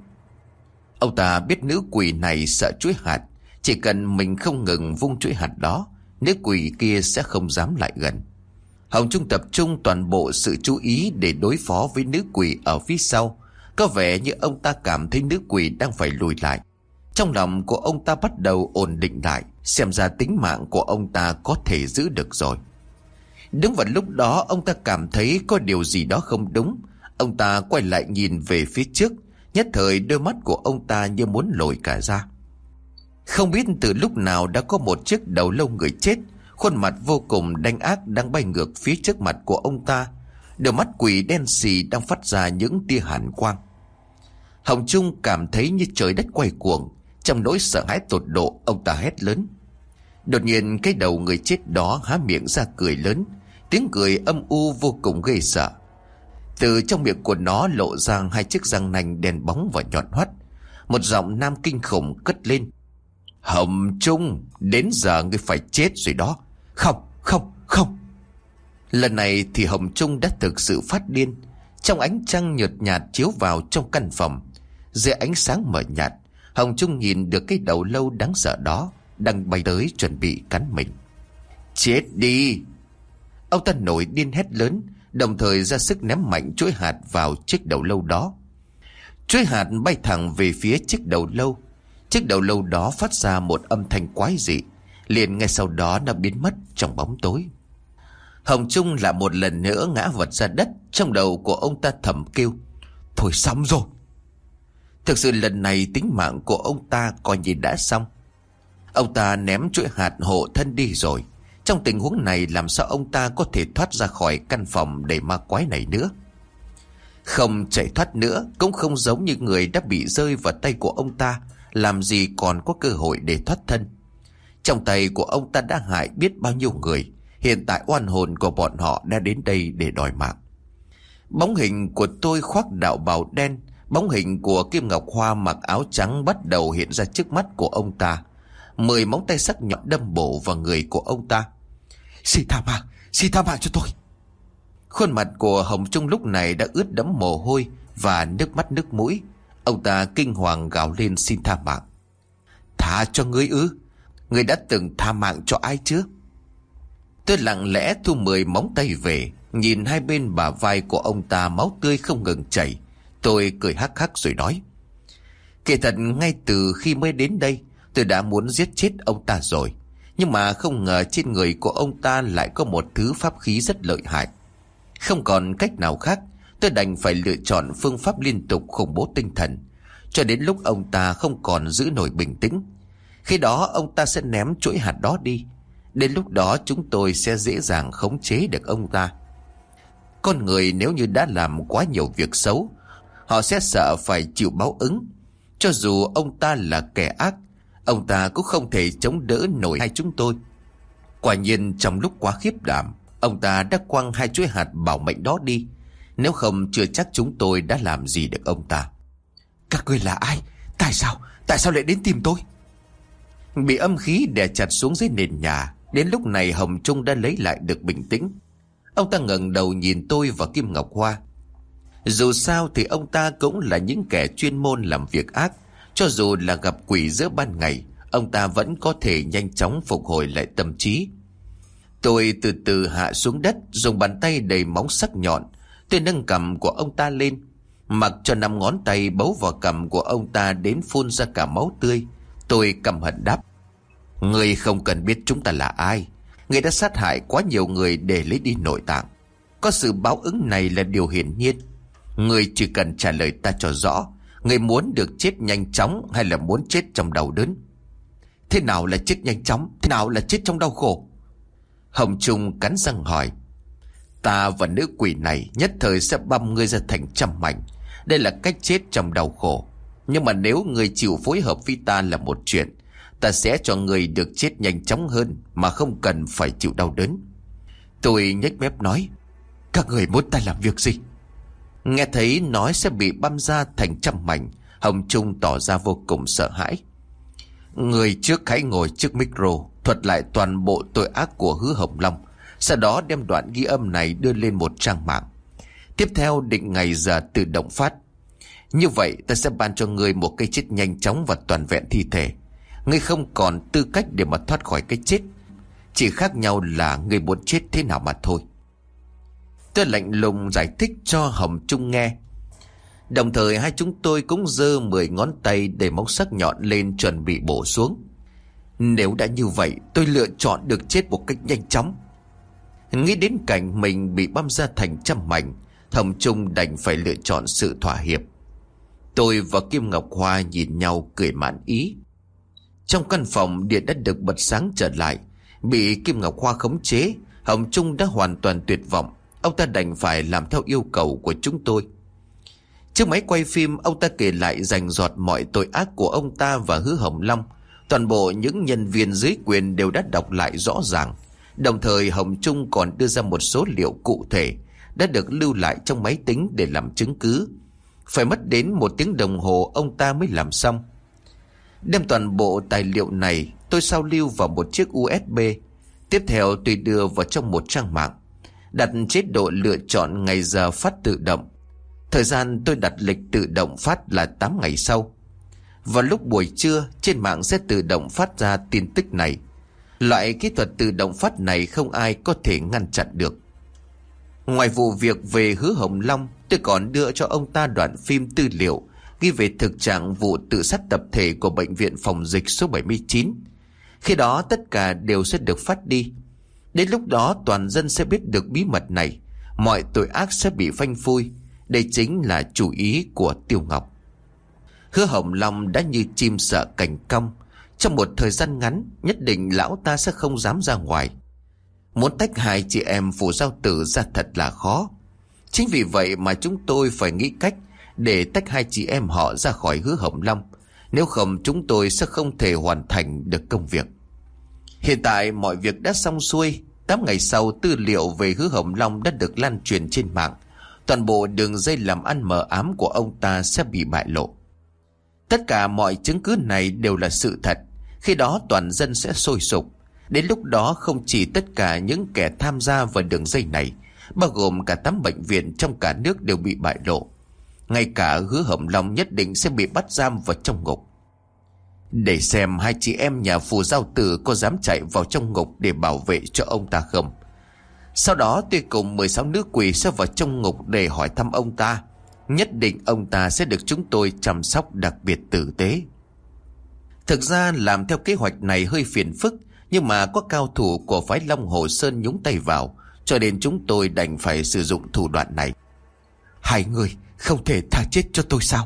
Ông ta biết nữ quỷ này sợ chuỗi hạt, chỉ cần mình không ngừng vung chuỗi hạt đó, nữ quỷ kia sẽ không dám lại gần. Hồng Trung tập trung toàn bộ sự chú ý để đối phó với nữ quỷ ở phía sau. Có vẻ như ông ta cảm thấy nữ quỷ đang phải lùi lại. Trong lòng của ông ta bắt đầu ổn định lại, xem ra tính mạng của ông ta có thể giữ được rồi. Đúng vào lúc đó ông ta cảm thấy có điều gì đó không đúng. Ông ta quay lại nhìn về phía trước, nhất thời đôi mắt của ông ta như muốn lồi cả ra. Không biết từ lúc nào đã có một chiếc đầu lâu người chết, khuôn mặt vô cùng đanh ác đang bay ngược phía trước mặt của ông ta. Đôi mắt quỷ đen xì đang phát ra những tia hàn quang. Hồng Trung cảm thấy như trời đất quay cuồng. Trong nỗi sợ hãi tột độ, ông ta hét lớn. Đột nhiên cái đầu người chết đó há miệng ra cười lớn, tiếng cười âm u vô cùng ghê sợ. Từ trong miệng của nó lộ ra hai chiếc răng nanh đen bóng và nhọn hoắt. Một giọng nam kinh khủng cất lên: Hồng Trung, đến giờ ngươi phải chết rồi đó. Không, không, không. Lần này thì Hồng Trung đã thực sự phát điên. Trong ánh trăng nhợt nhạt chiếu vào trong căn phòng, dưới ánh sáng mờ nhạt, Hồng Trung nhìn được cái đầu lâu đáng sợ đó đang bay tới chuẩn bị cắn mình. Chết đi! Ông ta nổi điên hét lớn, đồng thời ra sức ném mạnh chuỗi hạt vào chiếc đầu lâu đó. Chuỗi hạt bay thẳng về phía chiếc đầu lâu. Chiếc đầu lâu đó phát ra một âm thanh quái dị, liền ngay sau đó nó biến mất trong bóng tối. Hồng Trung lại một lần nữa ngã vật ra đất. Trong đầu của ông ta thầm kêu: Thôi xong rồi. Thực sự lần này tính mạng của ông ta coi như đã xong. Ông ta ném chuỗi hạt hộ thân đi rồi. Trong tình huống này làm sao ông ta có thể thoát ra khỏi căn phòng đầy ma quái này nữa? Không chạy thoát nữa cũng không giống như người đã bị rơi vào tay của ông ta, làm gì còn có cơ hội để thoát thân. Trong tay của ông ta đã hại biết bao nhiêu người. Hiện tại oan hồn của bọn họ đã đến đây để đòi mạng. Bóng hình của tôi khoác đạo bào đen, bóng hình của Kim Ngọc Hoa mặc áo trắng bắt đầu hiện ra trước mắt của ông ta. 10 móng tay sắc nhọn đâm bổ vào người của ông ta. Xin tha mạng cho tôi. Khuôn mặt của Hồng Trung lúc này đã ướt đẫm mồ hôi và nước mắt nước mũi. Ông ta kinh hoàng gào lên xin tha mạng. Tha cho ngươi ư? Ngươi đã từng tha mạng cho ai chưa? Tôi lặng lẽ thu 10 móng tay về, nhìn hai bên bả vai của ông ta máu tươi không ngừng chảy. Tôi cười hắc hắc rồi nói: Kể thật ngay từ khi mới đến đây, tôi đã muốn giết chết ông ta rồi. Nhưng mà không ngờ trên người của ông ta lại có một thứ pháp khí rất lợi hại. Không còn cách nào khác, tôi đành phải lựa chọn phương pháp liên tục khủng bố tinh thần, cho đến lúc ông ta không còn giữ nổi bình tĩnh. Khi đó ông ta sẽ ném chuỗi hạt đó đi. Đến lúc đó chúng tôi sẽ dễ dàng khống chế được ông ta. Con người nếu như đã làm quá nhiều việc xấu, họ sẽ sợ phải chịu báo ứng. Cho dù ông ta là kẻ ác, ông ta cũng không thể chống đỡ nổi hai chúng tôi. Quả nhiên trong lúc quá khiếp đảm, ông ta đã quăng hai chuỗi hạt bảo mệnh đó đi. Nếu không chưa chắc chúng tôi đã làm gì được ông ta. Các ngươi là ai? Tại sao lại đến tìm tôi? Bị âm khí đè chặt xuống dưới nền nhà. Đến lúc này Hồng Trung đã lấy lại được bình tĩnh. Ông ta ngẩng đầu nhìn tôi và Kim Ngọc Hoa. Dù sao thì ông ta cũng là những kẻ chuyên môn làm việc ác. Cho dù là gặp quỷ giữa ban ngày, ông ta vẫn có thể nhanh chóng phục hồi lại tâm trí. Tôi từ từ hạ xuống đất, dùng bàn tay đầy móng sắc nhọn. Tôi nâng cằm của ông ta lên, mặc cho 5 ngón tay bấu vào cằm của ông ta đến phun ra cả máu tươi. Tôi căm hận đáp: Ngươi không cần biết chúng ta là ai. Người đã sát hại quá nhiều người để lấy đi nội tạng. Có sự báo ứng này là điều hiển nhiên. Người chỉ cần trả lời ta cho rõ, người muốn được chết nhanh chóng hay là muốn chết trong đau đớn? Thế nào là chết nhanh chóng? Thế nào là chết trong đau khổ? Hồng Trung cắn răng hỏi. Ta và nữ quỷ này nhất thời sẽ băm ngươi ra thành trăm mảnh. Đây là cách chết trong đau khổ. Nhưng mà nếu ngươi chịu phối hợp với ta là một chuyện. Ta sẽ cho ngươi được chết nhanh chóng hơn, mà không cần phải chịu đau đớn. Tôi nhếch mép nói. Các người muốn ta làm việc gì? Nghe thấy nói sẽ bị băm ra thành trăm mảnh, Hồng Trung tỏ ra vô cùng sợ hãi. Người trước hãy ngồi trước micro, thuật lại toàn bộ tội ác của Hứa Hồng Long. Sau đó đem đoạn ghi âm này đưa lên một trang mạng. Tiếp theo định ngày giờ tự động phát. Như vậy ta sẽ ban cho ngươi một cái chết nhanh chóng và toàn vẹn thi thể. Ngươi không còn tư cách để mà thoát khỏi cái chết. Chỉ khác nhau là ngươi muốn chết thế nào mà thôi. Tôi lạnh lùng giải thích cho Hồng Trung nghe. Đồng thời hai chúng tôi cũng giơ 10 ngón tay để móng sắc nhọn lên chuẩn bị bổ xuống. Nếu đã như vậy, tôi lựa chọn được chết một cách nhanh chóng. Nghĩ đến cảnh mình bị băm ra thành trăm mảnh, Hồng Trung đành phải lựa chọn sự thỏa hiệp. Tôi và Kim Ngọc Hoa nhìn nhau cười mãn ý. Trong căn phòng điện đã được bật sáng trở lại. Bị Kim Ngọc Hoa khống chế, Hồng Trung đã hoàn toàn tuyệt vọng. Ông ta đành phải làm theo yêu cầu của chúng tôi. Trước máy quay phim, ông ta kể lại rành rọt mọi tội ác của ông ta và Hứa Hồng Long. Toàn bộ những nhân viên dưới quyền đều đã đọc lại rõ ràng. Đồng thời Hồng Trung còn đưa ra một số liệu cụ thể đã được lưu lại trong máy tính để làm chứng cứ. Phải mất đến 1 tiếng đồng hồ ông ta mới làm xong. Đem toàn bộ tài liệu này tôi sao lưu vào một chiếc USB. Tiếp theo tôi đưa vào trong một trang mạng, đặt chế độ lựa chọn ngày giờ phát tự động. Thời gian tôi đặt lịch tự động phát là 8 ngày sau. Vào lúc buổi trưa, trên mạng sẽ tự động phát ra tin tức này. Loại kỹ thuật tự động phát này không ai có thể ngăn chặn được. Ngoài vụ việc về Hứa Hồng Long, tôi còn đưa cho ông ta đoạn phim tư liệu ghi về thực trạng vụ tự sát tập thể của bệnh viện phòng dịch số 79. Khi đó tất cả đều sẽ được phát đi. Đến lúc đó toàn dân sẽ biết được bí mật này, mọi tội ác sẽ bị phanh phui. Đây chính là chủ ý của Tiêu Ngọc. Hứa Hồng Long đã như chim sợ cành cong. Trong một thời gian ngắn, nhất định lão ta sẽ không dám ra ngoài. Muốn tách hai chị em Phù Giao Tử ra thật là khó. Chính vì vậy mà chúng tôi phải nghĩ cách để tách hai chị em họ ra khỏi Hứa Hồng Long. Nếu không chúng tôi sẽ không thể hoàn thành được công việc. Hiện tại mọi việc đã xong xuôi. 8 ngày sau, tư liệu về Hứa Hồng Long đã được lan truyền trên mạng. Toàn bộ đường dây làm ăn mờ ám của ông ta sẽ bị bại lộ. Tất cả mọi chứng cứ này đều là sự thật. Khi đó toàn dân sẽ sôi sục. Đến lúc đó không chỉ tất cả những kẻ tham gia vào đường dây này, bao gồm cả 8 bệnh viện trong cả nước đều bị bại lộ. Ngay cả Hứa Hồng Long nhất định sẽ bị bắt giam vào trong ngục. Để xem hai chị em nhà Phù Giao Tử có dám chạy vào trong ngục để bảo vệ cho ông ta không. Sau đó tôi cùng 16 nữ quỷ sẽ vào trong ngục để hỏi thăm ông ta. Nhất định ông ta sẽ được chúng tôi chăm sóc đặc biệt tử tế. Thực ra làm theo kế hoạch này hơi phiền phức, nhưng mà có cao thủ của phái Long Hồ Sơn nhúng tay vào, cho nên chúng tôi đành phải sử dụng thủ đoạn này. Hai người không thể tha chết cho tôi sao?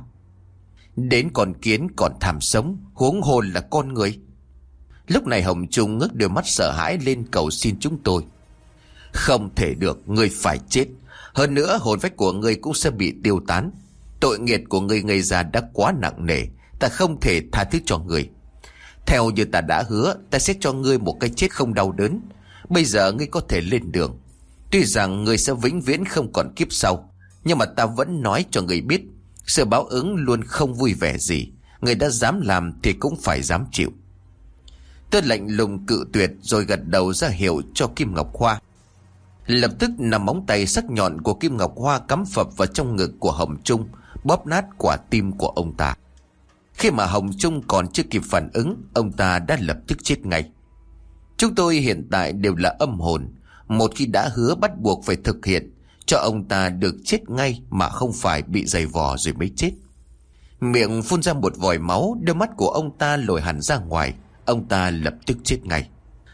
Đến con kiến còn tham sống, huống hồ là con người. Lúc này Hồng Trung ngước đôi mắt sợ hãi lên cầu xin chúng tôi. Không thể được, ngươi phải chết. Hơn nữa hồn phách của ngươi cũng sẽ bị tiêu tán. Tội nghiệp của ngươi gây ra đã quá nặng nề, ta không thể tha thứ cho ngươi. Theo như ta đã hứa, ta sẽ cho ngươi một cái chết không đau đớn. Bây giờ ngươi có thể lên đường. Tuy rằng ngươi sẽ vĩnh viễn không còn kiếp sau, nhưng mà ta vẫn nói cho ngươi biết, sự báo ứng luôn không vui vẻ gì. Ngươi đã dám làm thì cũng phải dám chịu. Tôi lạnh lùng cự tuyệt rồi gật đầu ra hiệu cho Kim Ngọc Hoa. Lập tức nằm móng tay sắc nhọn của Kim Ngọc Hoa cắm phập vào trong ngực của Hồng Trung, bóp nát quả tim của ông ta. Khi mà Hồng Trung còn chưa kịp phản ứng, ông ta đã lập tức chết ngay. Chúng tôi hiện tại đều là âm hồn. Một khi đã hứa bắt buộc phải thực hiện, cho ông ta được chết ngay mà không phải bị giày vò rồi mới chết. Miệng phun ra một vòi máu, đôi mắt của ông ta lồi hẳn ra ngoài. Ông ta lập tức chết ngay.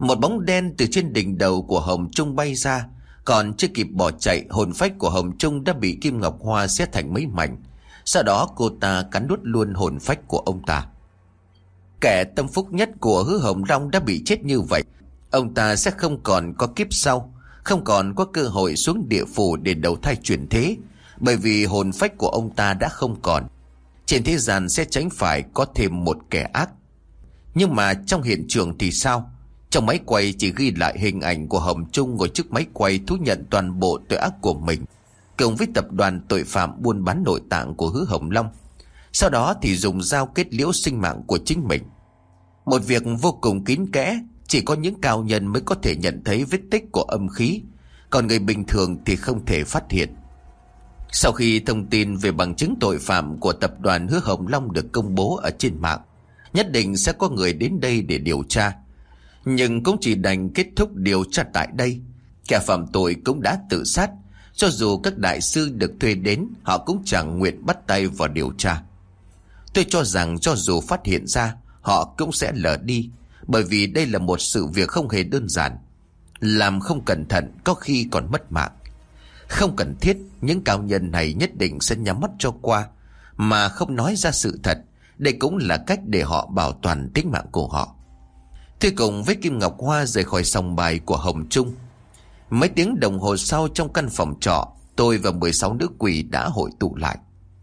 Một bóng đen từ trên đỉnh đầu của Hồng Trung bay ra. Còn chưa kịp bỏ chạy, hồn phách của Hồng Trung đã bị Kim Ngọc Hoa xé thành mấy mảnh. Sau đó cô ta cắn nuốt luôn hồn phách của ông ta. Kẻ tâm phúc nhất của Hứa Hồng Long đã bị chết như vậy. Ông ta sẽ không còn có kiếp sau, không còn có cơ hội xuống địa phủ để đầu thai chuyển thế, bởi vì hồn phách của ông ta đã không còn. Trên thế gian sẽ tránh phải có thêm một kẻ ác. Nhưng mà trong hiện trường thì sao? Trong máy quay chỉ ghi lại hình ảnh của Hồng Trung ngồi trước máy quay thú nhận toàn bộ tội ác của mình, cùng với tập đoàn tội phạm buôn bán nội tạng của Hứa Hồng Long. Sau đó thì dùng dao kết liễu sinh mạng của chính mình. Một việc vô cùng kín kẽ, chỉ có những cao nhân mới có thể nhận thấy vết tích của âm khí, còn người bình thường thì không thể phát hiện. Sau khi thông tin về bằng chứng tội phạm của tập đoàn Hứa Hồng Long được công bố ở trên mạng, nhất định sẽ có người đến đây để điều tra. Nhưng cũng chỉ đành kết thúc điều tra tại đây. Kẻ phạm tội cũng đã tự sát. Cho dù các đại sư được thuê đến, họ cũng chẳng nguyện bắt tay vào điều tra. Tôi cho rằng cho dù phát hiện ra, họ cũng sẽ lờ đi, bởi vì đây là một sự việc không hề đơn giản. Làm không cẩn thận có khi còn mất mạng. Không cần thiết, những cao nhân này nhất định sẽ nhắm mắt cho qua, mà không nói ra sự thật. Đây cũng là cách để họ bảo toàn tính mạng của họ. Tôi cùng với Kim Ngọc Hoa rời khỏi sòng bài của Hồng Trung. Mấy tiếng đồng hồ sau, trong căn phòng trọ, tôi và 16 nữ quỷ đã hội tụ lại.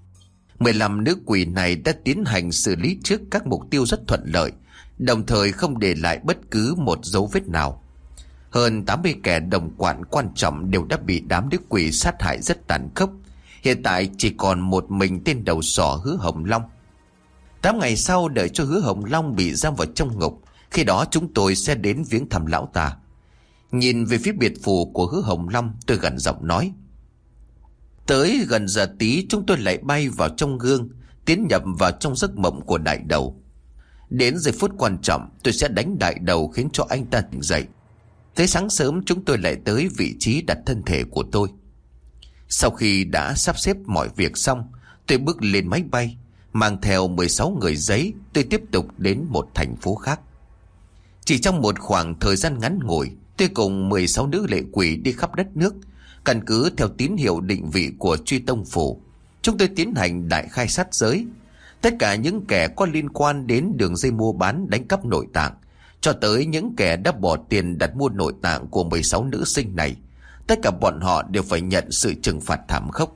15 nữ quỷ này đã tiến hành xử lý trước các mục tiêu rất thuận lợi, đồng thời không để lại bất cứ một dấu vết nào. Hơn 80 kẻ đồng quản quan trọng đều đã bị đám nữ quỷ sát hại rất tàn khốc. Hiện tại chỉ còn một mình tên đầu sỏ Hứa Hồng Long. 8 ngày sau, đợi cho Hứa Hồng Long bị giam vào trong ngục, khi đó chúng tôi sẽ đến viếng thăm lão ta. Nhìn về phía biệt phủ của Hứa Hồng Long, tôi gằn giọng nói: tới gần giờ tí, chúng tôi lại bay vào trong gương, tiến nhập vào trong giấc mộng của đại đầu. Đến giây phút quan trọng, tôi sẽ đánh đại đầu khiến cho anh ta tỉnh dậy. Tới sáng sớm, chúng tôi lại tới vị trí đặt thân thể của tôi. Sau khi đã sắp xếp mọi việc xong, tôi bước lên máy bay, mang theo 16 người giấy. Tôi tiếp tục đến một thành phố khác. Chỉ trong một khoảng thời gian ngắn ngủi, tôi cùng 16 nữ lệ quỷ đi khắp đất nước. Căn cứ theo tín hiệu định vị của Truy Tông Phủ, chúng tôi tiến hành đại khai sát giới. Tất cả những kẻ có liên quan đến đường dây mua bán đánh cắp nội tạng, cho tới những kẻ đã bỏ tiền đặt mua nội tạng của 16 nữ sinh này, tất cả bọn họ đều phải nhận sự trừng phạt thảm khốc.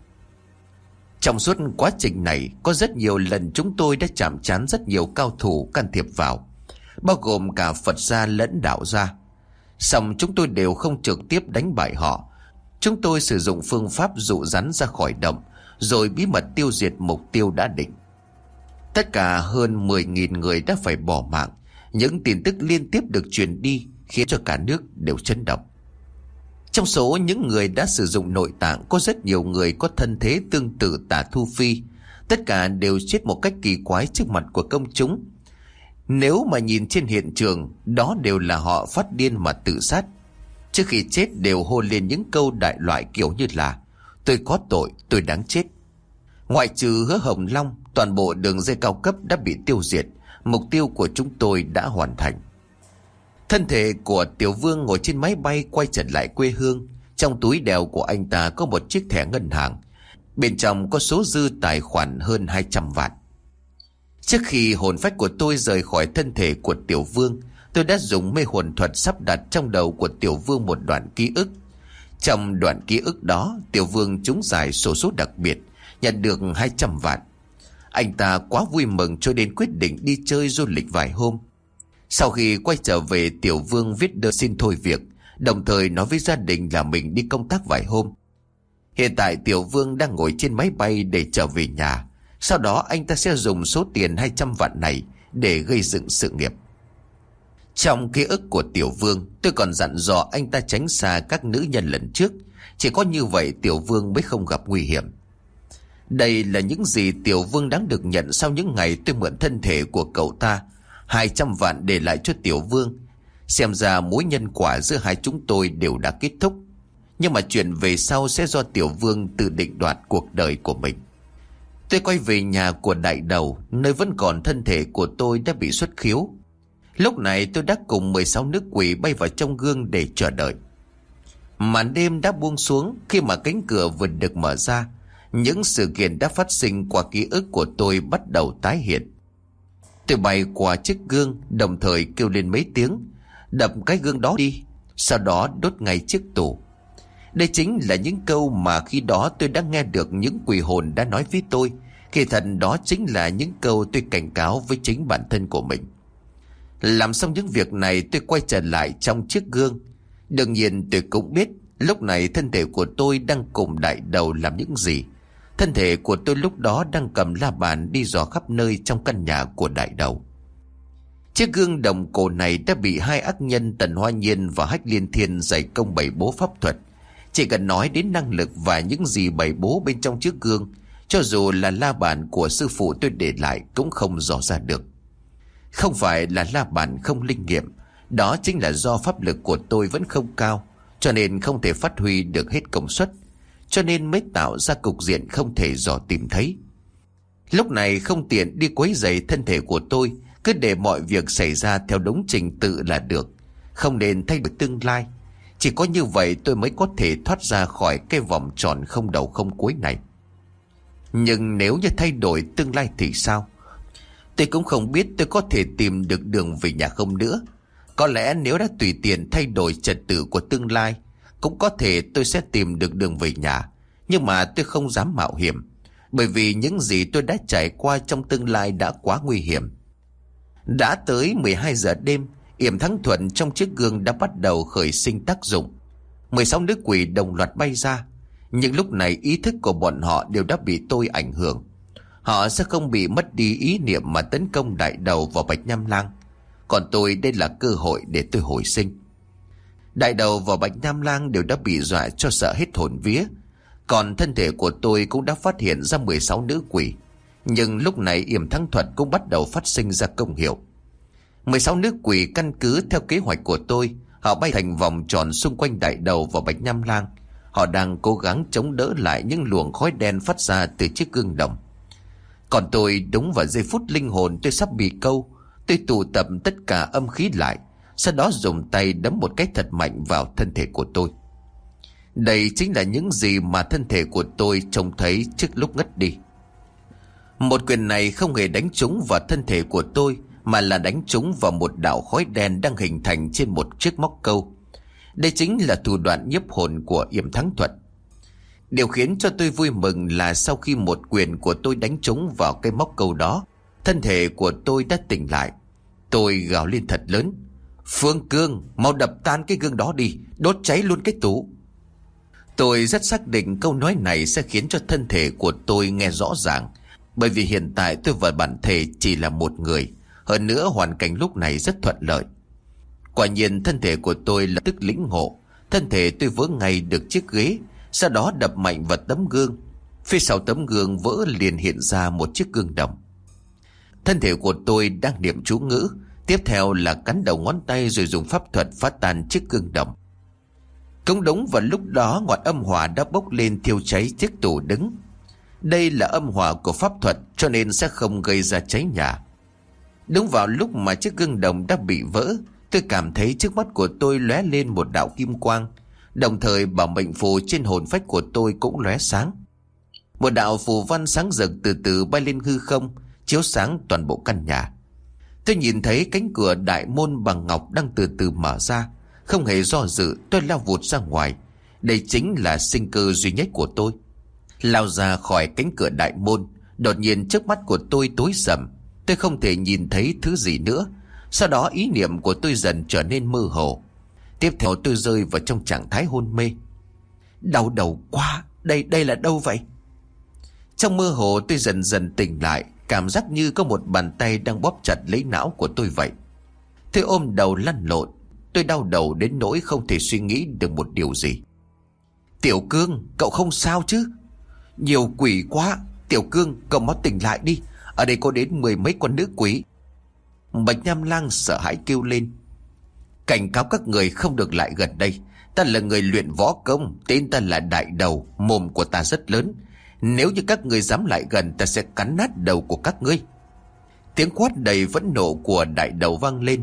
Trong suốt quá trình này, có rất nhiều lần chúng tôi đã chạm trán rất nhiều cao thủ can thiệp vào, bao gồm cả Phật gia lẫn đạo gia. Song chúng tôi đều không trực tiếp đánh bại họ. Chúng tôi sử dụng phương pháp dụ rắn ra khỏi động, rồi bí mật tiêu diệt mục tiêu đã định. Tất cả hơn 10.000 người đã phải bỏ mạng. Những tin tức liên tiếp được truyền đi khiến cho cả nước đều chấn động. Trong số những người đã sử dụng nội tạng, có rất nhiều người có thân thế tương tự Tả Thu Phi. Tất cả đều chết một cách kỳ quái trước mặt của công chúng. Nếu mà nhìn trên hiện trường, đó đều là họ phát điên mà tự sát. Trước khi chết đều hô lên những câu đại loại kiểu như là: tôi có tội, tôi đáng chết. Ngoại trừ Hứa Hồng Long, toàn bộ đường dây cao cấp đã bị tiêu diệt. Mục tiêu của chúng tôi đã hoàn thành. Thân thể của Tiểu Vương ngồi trên máy bay quay trở lại quê hương. Trong túi đeo của anh ta có một chiếc thẻ ngân hàng, bên trong có số dư tài khoản hơn 200 vạn. Trước khi hồn phách của tôi rời khỏi thân thể của Tiểu Vương, tôi đã dùng mê hồn thuật sắp đặt trong đầu của Tiểu Vương một đoạn ký ức. Trong đoạn ký ức đó, Tiểu Vương trúng giải xổ số đặc biệt, nhận được 200 vạn. Anh ta quá vui mừng cho đến quyết định đi chơi du lịch vài hôm. Sau khi quay trở về, Tiểu Vương viết đơn xin thôi việc, đồng thời nói với gia đình là mình đi công tác vài hôm. Hiện tại Tiểu Vương đang ngồi trên máy bay để trở về nhà. Sau đó anh ta sẽ dùng số tiền 200 vạn này để gây dựng sự nghiệp. Trong ký ức của Tiểu Vương, tôi còn dặn dò anh ta tránh xa các nữ nhân lần trước. Chỉ có như vậy Tiểu Vương mới không gặp nguy hiểm. Đây là những gì Tiểu Vương đáng được nhận sau những ngày tôi mượn thân thể của cậu ta. 200 vạn để lại cho Tiểu Vương. Xem ra mối nhân quả giữa hai chúng tôi đều đã kết thúc. Nhưng mà chuyện về sau sẽ do Tiểu Vương tự định đoạt cuộc đời của mình. Tôi quay về nhà của đại đầu, nơi vẫn còn thân thể của tôi đã bị xuất khiếu. Lúc này tôi đã cùng 16 nữ quỷ bay vào trong gương để chờ đợi. Màn đêm đã buông xuống. Khi mà cánh cửa vừa được mở ra, những sự kiện đã phát sinh qua ký ức của tôi bắt đầu tái hiện. Tôi bay qua chiếc gương, đồng thời kêu lên mấy tiếng, đập cái gương đó đi, sau đó đốt ngay chiếc tủ. Đây chính là những câu mà khi đó tôi đã nghe được những quỷ hồn đã nói với tôi. Kỳ thật đó chính là những câu tôi cảnh cáo với chính bản thân của mình. Làm xong những việc này, tôi quay trở lại trong chiếc gương. Đương nhiên tôi cũng biết lúc này thân thể của tôi đang cùng đại đầu làm những gì. Thân thể của tôi lúc đó đang cầm la bàn đi dò khắp nơi trong căn nhà của đại đầu. Chiếc gương đồng cổ này đã bị hai ác nhân Tần Hoa Nhiên và Hách Liên Thiên dày công bày bố pháp thuật. Chỉ cần nói đến năng lực và những gì bày bố bên trong chiếc gương, cho dù là la bàn của sư phụ tôi để lại cũng không dò ra được. Không phải là la bàn không linh nghiệm, đó chính là do pháp lực của tôi vẫn không cao, cho nên không thể phát huy được hết công suất, cho nên mới tạo ra cục diện không thể dò tìm thấy. Lúc này không tiện đi quấy rầy thân thể của tôi, cứ để mọi việc xảy ra theo đúng trình tự là được, không nên thay đổi tương lai. Chỉ có như vậy tôi mới có thể thoát ra khỏi cái vòng tròn không đầu không cuối này. Nhưng nếu như thay đổi tương lai thì sao? Tôi cũng không biết tôi có thể tìm được đường về nhà không nữa. Có lẽ nếu đã tùy tiện thay đổi trật tự của tương lai, cũng có thể tôi sẽ tìm được đường về nhà. Nhưng mà tôi không dám mạo hiểm, bởi vì những gì tôi đã trải qua trong tương lai đã quá nguy hiểm. Đã tới 12 giờ đêm, yểm thắng thuận trong chiếc gương đã bắt đầu khởi sinh tác dụng. 16 nữ quỷ đồng loạt bay ra. Nhưng lúc này ý thức của bọn họ đều đã bị tôi ảnh hưởng. Họ sẽ không bị mất đi ý niệm mà tấn công đại đầu vào Bạch Nham Lang. Còn tôi, đây là cơ hội để tôi hồi sinh. Đại đầu và Bạch Nham Lang đều đã bị dọa cho sợ hết hồn vía. Còn thân thể của tôi cũng đã phát hiện ra 16 nữ quỷ. Nhưng lúc này yểm thắng thuật cũng bắt đầu phát sinh ra công hiệu. 16 nữ quỷ căn cứ theo kế hoạch của tôi, họ bay thành vòng tròn xung quanh đại đầu và Bạch Nham Lang. Họ đang cố gắng chống đỡ lại những luồng khói đen phát ra từ chiếc gương đồng. Còn tôi, đúng vào giây phút linh hồn tôi sắp bị câu, tôi tụ tập tất cả âm khí lại, sau đó dùng tay đấm một cái thật mạnh vào thân thể của tôi. Đây chính là những gì mà thân thể của tôi trông thấy trước lúc ngất đi. Một quyền này không hề đánh trúng vào thân thể của tôi, mà là đánh trúng vào một đạo khói đen đang hình thành trên một chiếc móc câu. Đây chính là thủ đoạn nhiếp hồn của yểm thắng thuật. Điều khiến cho tôi vui mừng là sau khi một quyền của tôi đánh trúng vào cái móc câu đó, thân thể của tôi đã tỉnh lại. Tôi gào lên thật lớn: Phương Cương, mau đập tan cái gương đó đi, đốt cháy luôn cái tủ. Tôi rất xác định câu nói này sẽ khiến cho thân thể của tôi nghe rõ ràng, bởi vì hiện tại tôi và bản thể chỉ là một người. Hơn nữa hoàn cảnh lúc này rất thuận lợi. Quả nhiên thân thể của tôi lập tức lĩnh ngộ. Thân thể tôi vỡ ngay được chiếc ghế, sau đó đập mạnh vào tấm gương. Phía sau tấm gương vỡ liền hiện ra một chiếc gương đồng. Thân thể của tôi đang niệm chú ngữ, tiếp theo là cắn đầu ngón tay rồi dùng pháp thuật phá tan chiếc gương đồng. Cũng đúng vào lúc đó ngọn âm hỏa đã bốc lên thiêu cháy chiếc tủ đứng. Đây là âm hỏa của pháp thuật cho nên sẽ không gây ra cháy nhà. Đúng vào lúc mà chiếc gương đồng đã bị vỡ, tôi cảm thấy trước mắt của tôi lóe lên một đạo kim quang, đồng thời bảo mệnh phù trên hồn phách của tôi cũng lóe sáng. Một đạo phù văn sáng rực từ từ bay lên hư không, chiếu sáng toàn bộ căn nhà. Tôi nhìn thấy cánh cửa đại môn bằng ngọc đang từ từ mở ra. Không hề do dự, tôi lao vụt ra ngoài. Đây chính là sinh cơ duy nhất của tôi. Lao ra khỏi cánh cửa đại môn, đột nhiên trước mắt của tôi tối sầm. Tôi không thể nhìn thấy thứ gì nữa. Sau đó ý niệm của tôi dần trở nên mơ hồ. Tiếp theo tôi rơi vào trong trạng thái hôn mê. Đau đầu quá, đây là đâu vậy? Trong mơ hồ tôi dần dần tỉnh lại, cảm giác như có một bàn tay đang bóp chặt lấy não của tôi vậy. Tôi ôm đầu lăn lộn. Tôi đau đầu đến nỗi không thể suy nghĩ được một điều gì. Tiểu Cương, cậu không sao chứ? Nhiều quỷ quá. Tiểu Cương, cậu mau tỉnh lại đi. Ở đây có đến 10 mấy con nữ quỷ. Bạch Nham Lang sợ hãi kêu lên: Cảnh cáo các người không được lại gần đây. Ta là người luyện võ công, tên ta là Đại Đầu, mồm của ta rất lớn. Nếu như các người dám lại gần, ta sẽ cắn nát đầu của các ngươi. Tiếng quát đầy phẫn nộ của Đại Đầu vang lên.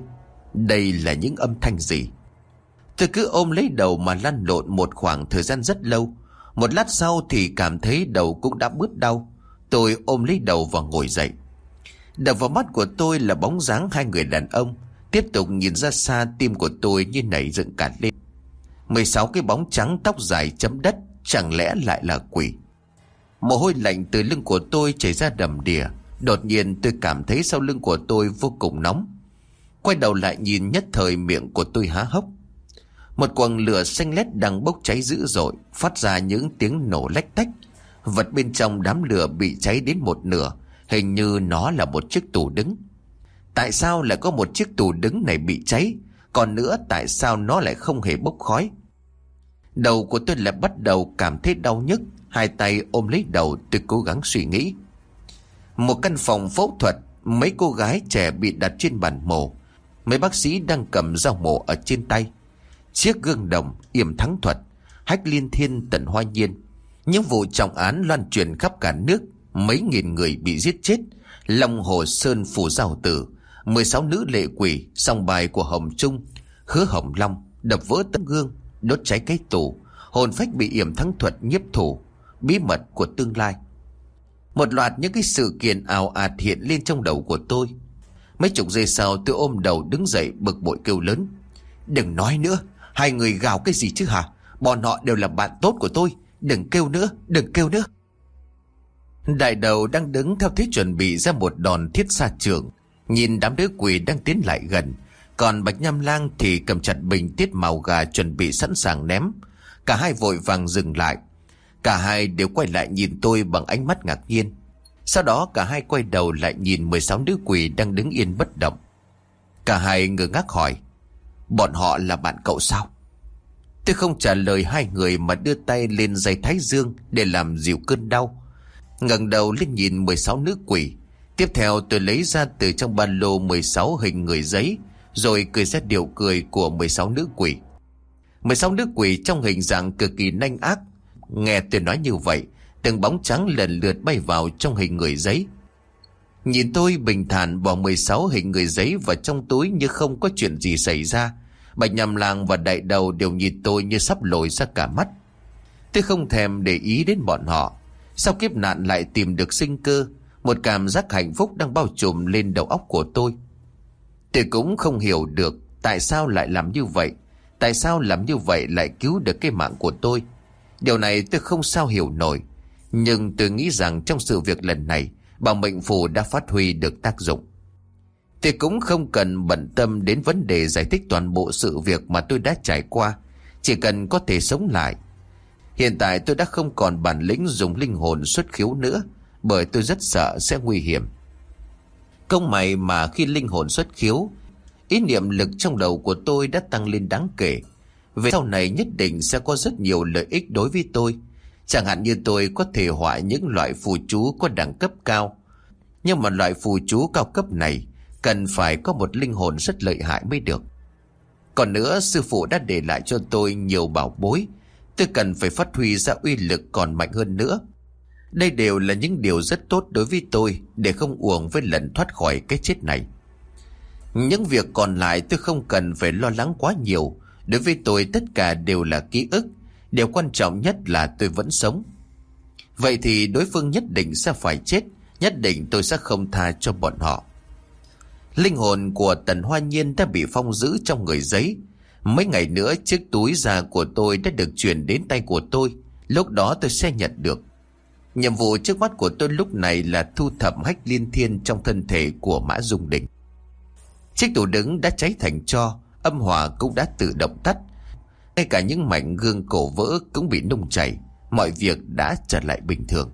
Đây là những âm thanh gì? Tôi cứ ôm lấy đầu mà lăn lộn một khoảng thời gian rất lâu. Một lát sau thì cảm thấy đầu cũng đã bứt đau. Tôi ôm lấy đầu và ngồi dậy. Đập vào mắt của tôi là bóng dáng hai người đàn ông. Tiếp tục nhìn ra xa, tim của tôi như nảy dựng cả lên. 16 cái bóng trắng tóc dài chấm đất, chẳng lẽ lại là quỷ? Mồ hôi lạnh từ lưng của tôi chảy ra đầm đìa. Đột nhiên tôi cảm thấy sau lưng của tôi vô cùng nóng. Quay đầu lại nhìn, nhất thời miệng của tôi há hốc. Một quầng lửa xanh lét đang bốc cháy dữ dội, phát ra những tiếng nổ lách tách. Vật bên trong đám lửa bị cháy đến một nửa, hình như nó là một chiếc tủ đứng. Tại sao lại có một chiếc tủ đứng này bị cháy? Còn nữa, tại sao nó lại không hề bốc khói? Đầu của tôi lại bắt đầu cảm thấy đau nhức. Hai tay ôm lấy đầu, tôi cố gắng suy nghĩ. Một căn phòng phẫu thuật, mấy cô gái trẻ bị đặt trên bàn mổ. Mấy bác sĩ đang cầm dao mổ ở trên tay. Chiếc gương đồng, Yểm Thắng Thuật, Hách Liên Thiên, Tần Hoa Nhiên. Những vụ trọng án loan truyền khắp cả nước. Mấy nghìn người bị giết chết. Long Hồ Sơn Phủ Giao Tử, 16 nữ lệ quỷ, song bài của Hồng Trung, Hứa Hồng Long, đập vỡ tấm gương, đốt cháy cái tủ, hồn phách bị Yểm Thắng Thuật nhiếp thủ, bí mật của tương lai. Một loạt những cái sự kiện ào ạt hiện lên trong đầu của tôi. Mấy chục giây sau tôi ôm đầu đứng dậy bực bội kêu lớn: Đừng nói nữa, hai người gào cái gì chứ hả? Bọn họ đều là bạn tốt của tôi. Đừng kêu nữa, đừng kêu nữa. Đại đầu đang đứng theo thế chuẩn bị ra một đòn thiết xa trường, nhìn đám đứa quỷ đang tiến lại gần. Còn Bạch Nham Lang thì cầm chặt bình tiết màu gà chuẩn bị sẵn sàng ném. Cả hai vội vàng dừng lại. Cả hai đều quay lại nhìn tôi bằng ánh mắt ngạc nhiên. Sau đó cả hai quay đầu lại nhìn 16 nữ quỷ đang đứng yên bất động. Cả hai ngơ ngác hỏi: Bọn họ là bạn cậu sao? Tôi không trả lời hai người mà đưa tay lên dây thái dương để làm dịu cơn đau. Ngẩng đầu lên nhìn 16 nữ quỷ. Tiếp theo tôi lấy ra từ trong ba lô 16 hình người giấy, rồi cười ra điệu cười của 16 nữ quỷ. 16 nữ quỷ trong hình dạng cực kỳ nanh ác. Nghe tôi nói như vậy, từng bóng trắng lần lượt bay vào trong hình người giấy. Nhìn tôi bình thản bỏ 16 hình người giấy vào trong túi như không có chuyện gì xảy ra. Bạch Nham Lang và Đại Đầu đều nhìn tôi như sắp lồi ra cả mắt. Tôi không thèm để ý đến bọn họ. Sau kiếp nạn lại tìm được sinh cơ. Một cảm giác hạnh phúc đang bao trùm lên đầu óc của tôi. Tôi cũng không hiểu được tại sao lại làm như vậy. Tại sao làm như vậy lại cứu được cái mạng của tôi? Điều này tôi không sao hiểu nổi. Nhưng tôi nghĩ rằng trong sự việc lần này, bảo mệnh phù đã phát huy được tác dụng. Tôi cũng không cần bận tâm đến vấn đề giải thích toàn bộ sự việc mà tôi đã trải qua. Chỉ cần có thể sống lại. Hiện tại tôi đã không còn bản lĩnh dùng linh hồn xuất khiếu nữa, bởi tôi rất sợ sẽ nguy hiểm. Công may mà khi linh hồn xuất khiếu, ý niệm lực trong đầu của tôi đã tăng lên đáng kể. Về sau này nhất định sẽ có rất nhiều lợi ích đối với tôi. Chẳng hạn như tôi có thể họa những loại phù chú có đẳng cấp cao. Nhưng mà loại phù chú cao cấp này cần phải có một linh hồn rất lợi hại mới được. Còn nữa, sư phụ đã để lại cho tôi nhiều bảo bối. Tôi cần phải phát huy ra uy lực còn mạnh hơn nữa. Đây đều là những điều rất tốt đối với tôi, để không uổng với lần thoát khỏi cái chết này. Những việc còn lại tôi không cần phải lo lắng quá nhiều. Đối với tôi tất cả đều là ký ức. Điều quan trọng nhất là tôi vẫn sống. Vậy thì đối phương nhất định sẽ phải chết. Nhất định tôi sẽ không tha cho bọn họ. Linh hồn của Tần Hoa Nhiên đã bị phong giữ trong người giấy. Mấy ngày nữa chiếc túi da của tôi đã được chuyển đến tay của tôi. Lúc đó tôi sẽ nhận được. Nhiệm vụ trước mắt của tôi lúc này là thu thập Hách Liên Thiên trong thân thể của Mã Dung Đình. Chiếc tủ đứng đã cháy thành tro, âm hỏa cũng đã tự động tắt. Ngay cả những mảnh gương cổ vỡ cũng bị nung chảy. Mọi việc đã trở lại bình thường.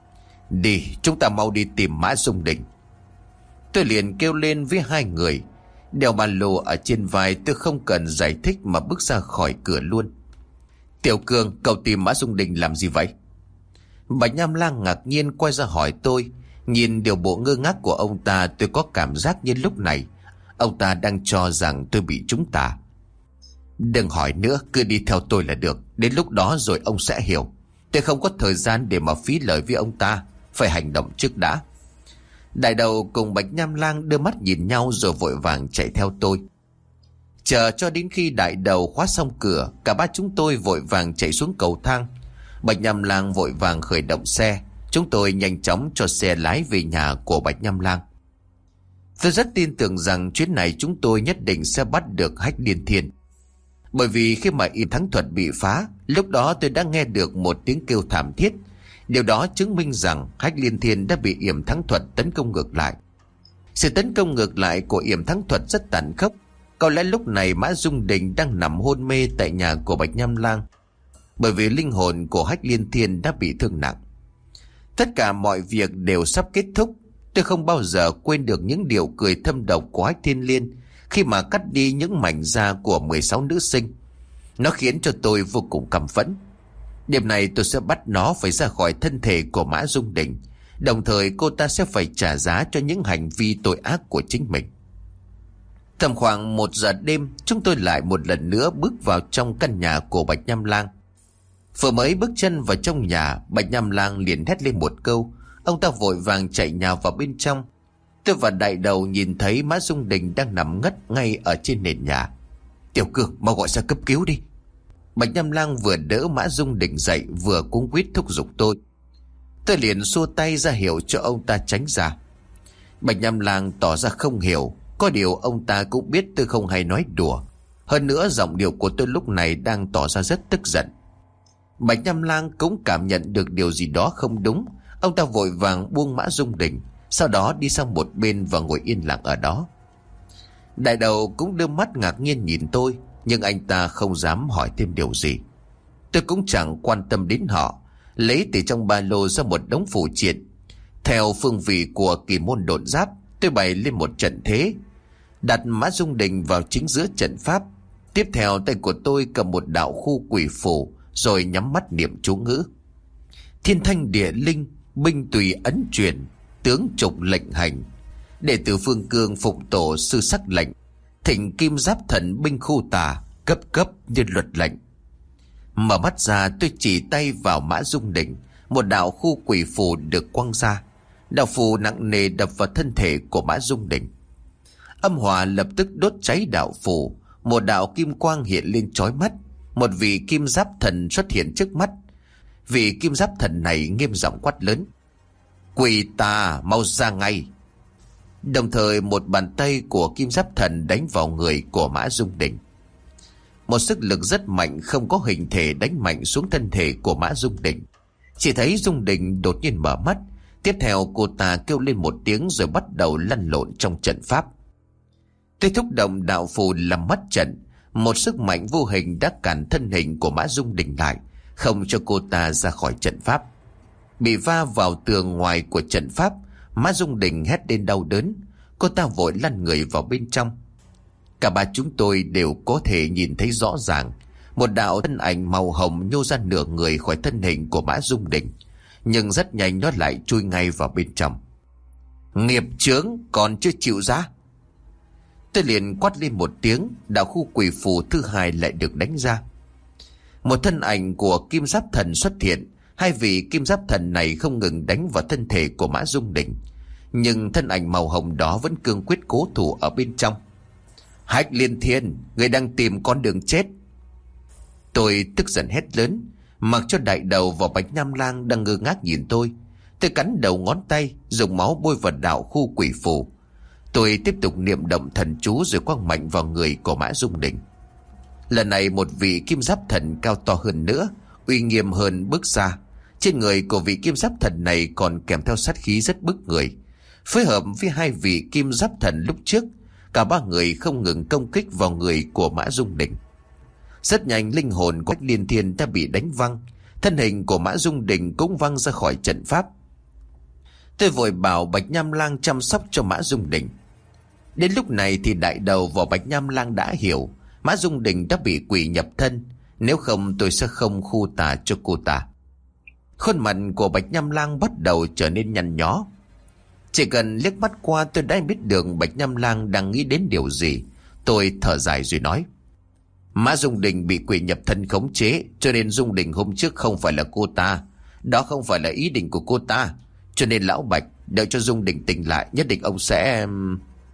Đi, chúng ta mau đi tìm Mã Dung Đình. Tôi liền kêu lên với hai người. Đeo ba lô ở trên vai, tôi không cần giải thích mà bước ra khỏi cửa luôn. Tiểu Cường, cậu tìm Mã Dung Đình làm gì vậy? Bạch Nham Lang ngạc nhiên quay ra hỏi tôi. Nhìn điều bộ ngơ ngác của ông ta, tôi có cảm giác như lúc này ông ta đang cho rằng tôi bị trúng tà. Đừng hỏi nữa, cứ đi theo tôi là được. Đến lúc đó rồi ông sẽ hiểu. Tôi không có thời gian để mà phí lời với ông ta. Phải hành động trước đã. Đại Đầu cùng Bạch Nham Lang đưa mắt nhìn nhau rồi vội vàng chạy theo tôi. Chờ cho đến khi đại đầu khóa xong cửa, cả ba chúng tôi vội vàng chạy xuống cầu thang. Bạch Nham Lang vội vàng khởi động xe. Chúng tôi nhanh chóng cho xe lái về nhà của Bạch Nham Lang. Tôi rất tin tưởng rằng chuyến này chúng tôi nhất định sẽ bắt được Hách Liên Thiên. Bởi vì khi mà yểm thắng thuật bị phá, lúc đó tôi đã nghe được một tiếng kêu thảm thiết. Điều đó chứng minh rằng Hách Liên Thiên đã bị yểm thắng thuật tấn công ngược lại. Sự tấn công ngược lại của yểm thắng thuật rất tàn khốc. Có lẽ lúc này Mã Dung Đình đang nằm hôn mê tại nhà của Bạch Nham Lang, bởi vì linh hồn của Hách Liên Thiên đã bị thương nặng. Tất cả mọi việc đều sắp kết thúc. Tôi không bao giờ quên được những điều cười thâm độc của Hách Thiên Liên khi mà cắt đi những mảnh da của 16 nữ sinh. Nó khiến cho tôi vô cùng căm phẫn. Đêm này tôi sẽ bắt nó phải ra khỏi thân thể của Mã Dung Đình. Đồng thời cô ta sẽ phải trả giá cho những hành vi tội ác của chính mình. Tầm khoảng 1 giờ đêm, chúng tôi lại một lần nữa bước vào trong căn nhà của Bạch Nham Lang. Vừa mới bước chân vào trong nhà, Bạch Nham Lang liền hét lên một câu. Ông ta vội vàng chạy nhào vào bên trong. Tôi và đại đầu nhìn thấy Mã Dung Đình đang nằm ngất ngay ở trên nền nhà. Tiểu Cường, mau gọi xe cấp cứu đi. Bạch Nham Lang vừa đỡ Mã Dung Đình dậy vừa cuống quýt thúc giục tôi. Tôi liền xua tay ra hiệu cho ông ta tránh ra. Bạch Nham Lang tỏ ra không hiểu. Có điều ông ta cũng biết tôi không hay nói đùa. Hơn nữa giọng điệu của tôi lúc này đang tỏ ra rất tức giận. Bạch Nham Lang cũng cảm nhận được điều gì đó không đúng. Ông ta vội vàng buông Mã Dung Đình, sau đó đi sang một bên và ngồi yên lặng ở đó. Đại đầu cũng đưa mắt ngạc nhiên nhìn tôi, nhưng anh ta không dám hỏi thêm điều gì. Tôi cũng chẳng quan tâm đến họ, lấy từ trong ba lô ra một đống phụ triện. Theo phương vị của kỳ môn độn giáp, tôi bày lên một trận thế, đặt Mã Dung Đình vào chính giữa trận pháp. Tiếp theo tay của tôi cầm một đạo khu quỷ phù, rồi nhắm mắt niệm chú ngữ. Thiên thanh địa linh, binh tùy ấn truyền, tướng trục lệnh hành. Đệ tử Phương Cương phụng tổ sư sắc lệnh, thỉnh kim giáp thần binh khu tà, cấp cấp như luật lệnh. Mở mắt ra, tôi chỉ tay vào Mã Dung Đình. Một đạo khu quỷ phù được quăng ra. Đạo phù nặng nề đập vào thân thể của Mã Dung Đình. Âm hỏa lập tức đốt cháy đạo phù. Một đạo kim quang hiện lên chói mắt. Một vị kim giáp thần xuất hiện trước mắt. Vị kim giáp thần này nghiêm giọng quát lớn: Quỷ tà, mau ra ngay! Đồng thời một bàn tay của kim giáp thần đánh vào người của Mã Dung Đình. Một sức lực rất mạnh không có hình thể đánh mạnh xuống thân thể của Mã Dung Đình. Chỉ thấy Dung Đình đột nhiên mở mắt. Tiếp theo cô ta kêu lên một tiếng rồi bắt đầu lăn lộn trong trận pháp. Tôi thúc động đạo phù làm mắt trận. Một sức mạnh vô hình đã cản thân hình của Mã Dung Đình lại, không cho cô ta ra khỏi trận pháp. Bị va vào tường ngoài của trận pháp, Mã Dung Đình hét lên đau đớn. Cô ta vội lăn người vào bên trong. Cả ba chúng tôi đều có thể nhìn thấy rõ ràng một đạo thân ảnh màu hồng nhô ra nửa người khỏi thân hình của Mã Dung Đình, nhưng rất nhanh nó lại chui ngay vào bên trong. Nghiệp chướng, còn chưa chịu ra! Tôi liền quát lên một tiếng. Đạo khu quỷ phù thứ hai lại được đánh ra. Một thân ảnh của kim giáp thần xuất hiện. Hai vị kim giáp thần này không ngừng đánh vào thân thể của Mã Dung Đình, nhưng thân ảnh màu hồng đó vẫn cương quyết cố thủ ở bên trong. Hách Liên Thiên, người đang tìm con đường chết! Tôi tức giận hét lớn, mặc cho đại đầu và Bạch Nham Lang đang ngơ ngác nhìn tôi. Tôi cắn đầu ngón tay, dùng máu bôi vào đạo khu quỷ phù. Tôi tiếp tục niệm động thần chú rồi quăng mạnh vào người của Mã Dung Đình. Lần này một vị kim giáp thần cao to hơn nữa, uy nghiêm hơn bước ra. Trên người của vị kim giáp thần này còn kèm theo sát khí rất bức người. Phối hợp với hai vị kim giáp thần lúc trước, cả ba người không ngừng công kích vào người của Mã Dung Đình. Rất nhanh linh hồn của Hách Liên Thiên đã bị đánh văng. Thân hình của Mã Dung Đình cũng văng ra khỏi trận pháp. Tôi vội bảo Bạch Nham Lang chăm sóc cho Mã Dung Đình. Đến lúc này thì đại đầu và Bạch Nham Lang đã hiểu Mã Dung Đình đã bị quỷ nhập thân. Nếu không tôi sẽ không khu tà cho cô ta. Khuôn mặt của Bạch Nham Lang bắt đầu trở nên nhăn nhó. Chỉ cần liếc mắt qua tôi đã biết được Bạch Nham Lang đang nghĩ đến điều gì. Tôi thở dài rồi nói: Mã Dung Đình bị quỷ nhập thân khống chế, cho nên Dung Đình hôm trước không phải là cô ta. Đó không phải là ý định của cô ta. Cho nên lão Bạch, đợi cho Dung Đình tỉnh lại, nhất định ông sẽ...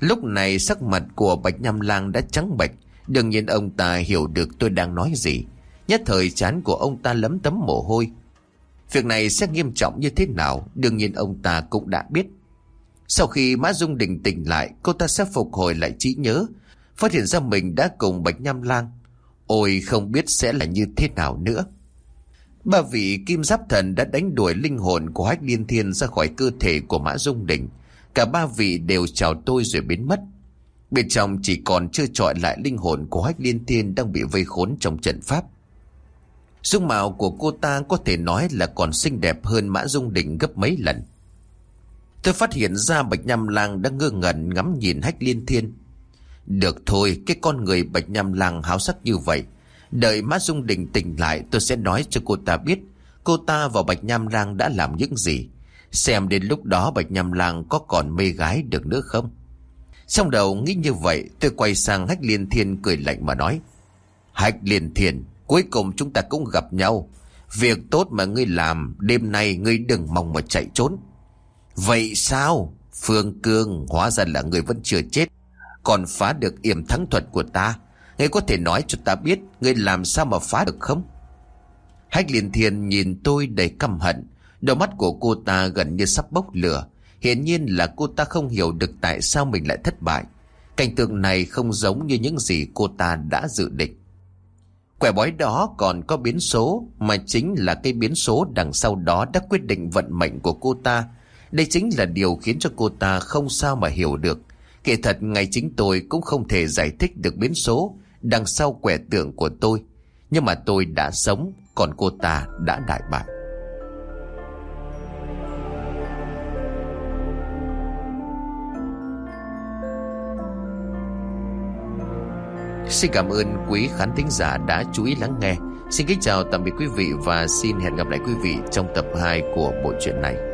Lúc này sắc mặt của Bạch Nham Lang đã trắng bệch. Đương nhiên ông ta hiểu được tôi đang nói gì. Nhất thời trán của ông ta lấm tấm mồ hôi. Việc này sẽ nghiêm trọng như thế nào, đương nhiên ông ta cũng đã biết. Sau khi Mã Dung Đình tỉnh lại, cô ta sẽ phục hồi lại trí nhớ, phát hiện ra mình đã cùng Bạch Nham Lang. Ôi không biết sẽ là như thế nào nữa. Ba vị kim giáp thần đã đánh đuổi linh hồn của Hách Liên Thiên ra khỏi cơ thể của Mã Dung Đình. Cả ba vị đều chào tôi rồi biến mất. Bên trong chỉ còn chưa trọi lại linh hồn của Hách Liên Thiên đang bị vây khốn trong trận pháp. Dung mạo của cô ta có thể nói là còn xinh đẹp hơn Mã Dung Đình gấp mấy lần. Tôi phát hiện ra Bạch Nham Lang đang ngơ ngẩn ngắm nhìn Hách Liên Thiên. Được thôi, cái con người Bạch Nham Lang háo sắc như vậy, đợi Mã Dung Đình tỉnh lại tôi sẽ nói cho cô ta biết cô ta và Bạch Nham Lang đã làm những gì. Xem đến lúc đó Bạch Nham Lang có còn mê gái được nữa không. Trong đầu nghĩ như vậy, tôi quay sang Hách Liên Thiên cười lạnh mà nói: Hách Liên Thiên, cuối cùng chúng ta cũng gặp nhau. Việc tốt mà ngươi làm, đêm nay ngươi đừng mong mà chạy trốn. Vậy sao? Phương Cương, hóa ra là ngươi vẫn chưa chết, còn phá được yểm thắng thuật của ta. Ngươi có thể nói cho ta biết ngươi làm sao mà phá được không? Hách Liên Thiên nhìn tôi đầy căm hận. Đôi mắt của cô ta gần như sắp bốc lửa. Hiển nhiên là cô ta không hiểu được tại sao mình lại thất bại. Cảnh tượng này không giống như những gì cô ta đã dự định. Quẻ bói đó còn có biến số, mà chính là cái biến số đằng sau đó đã quyết định vận mệnh của cô ta. Đây chính là điều khiến cho cô ta không sao mà hiểu được. Kể thật ngay chính tôi cũng không thể giải thích được biến số đằng sau quẻ tượng của tôi. Nhưng mà tôi đã sống, còn cô ta đã đại bại. Xin cảm ơn quý khán thính giả đã chú ý lắng nghe. Xin kính chào tạm biệt quý vị và xin hẹn gặp lại quý vị trong tập 2 của bộ truyện này.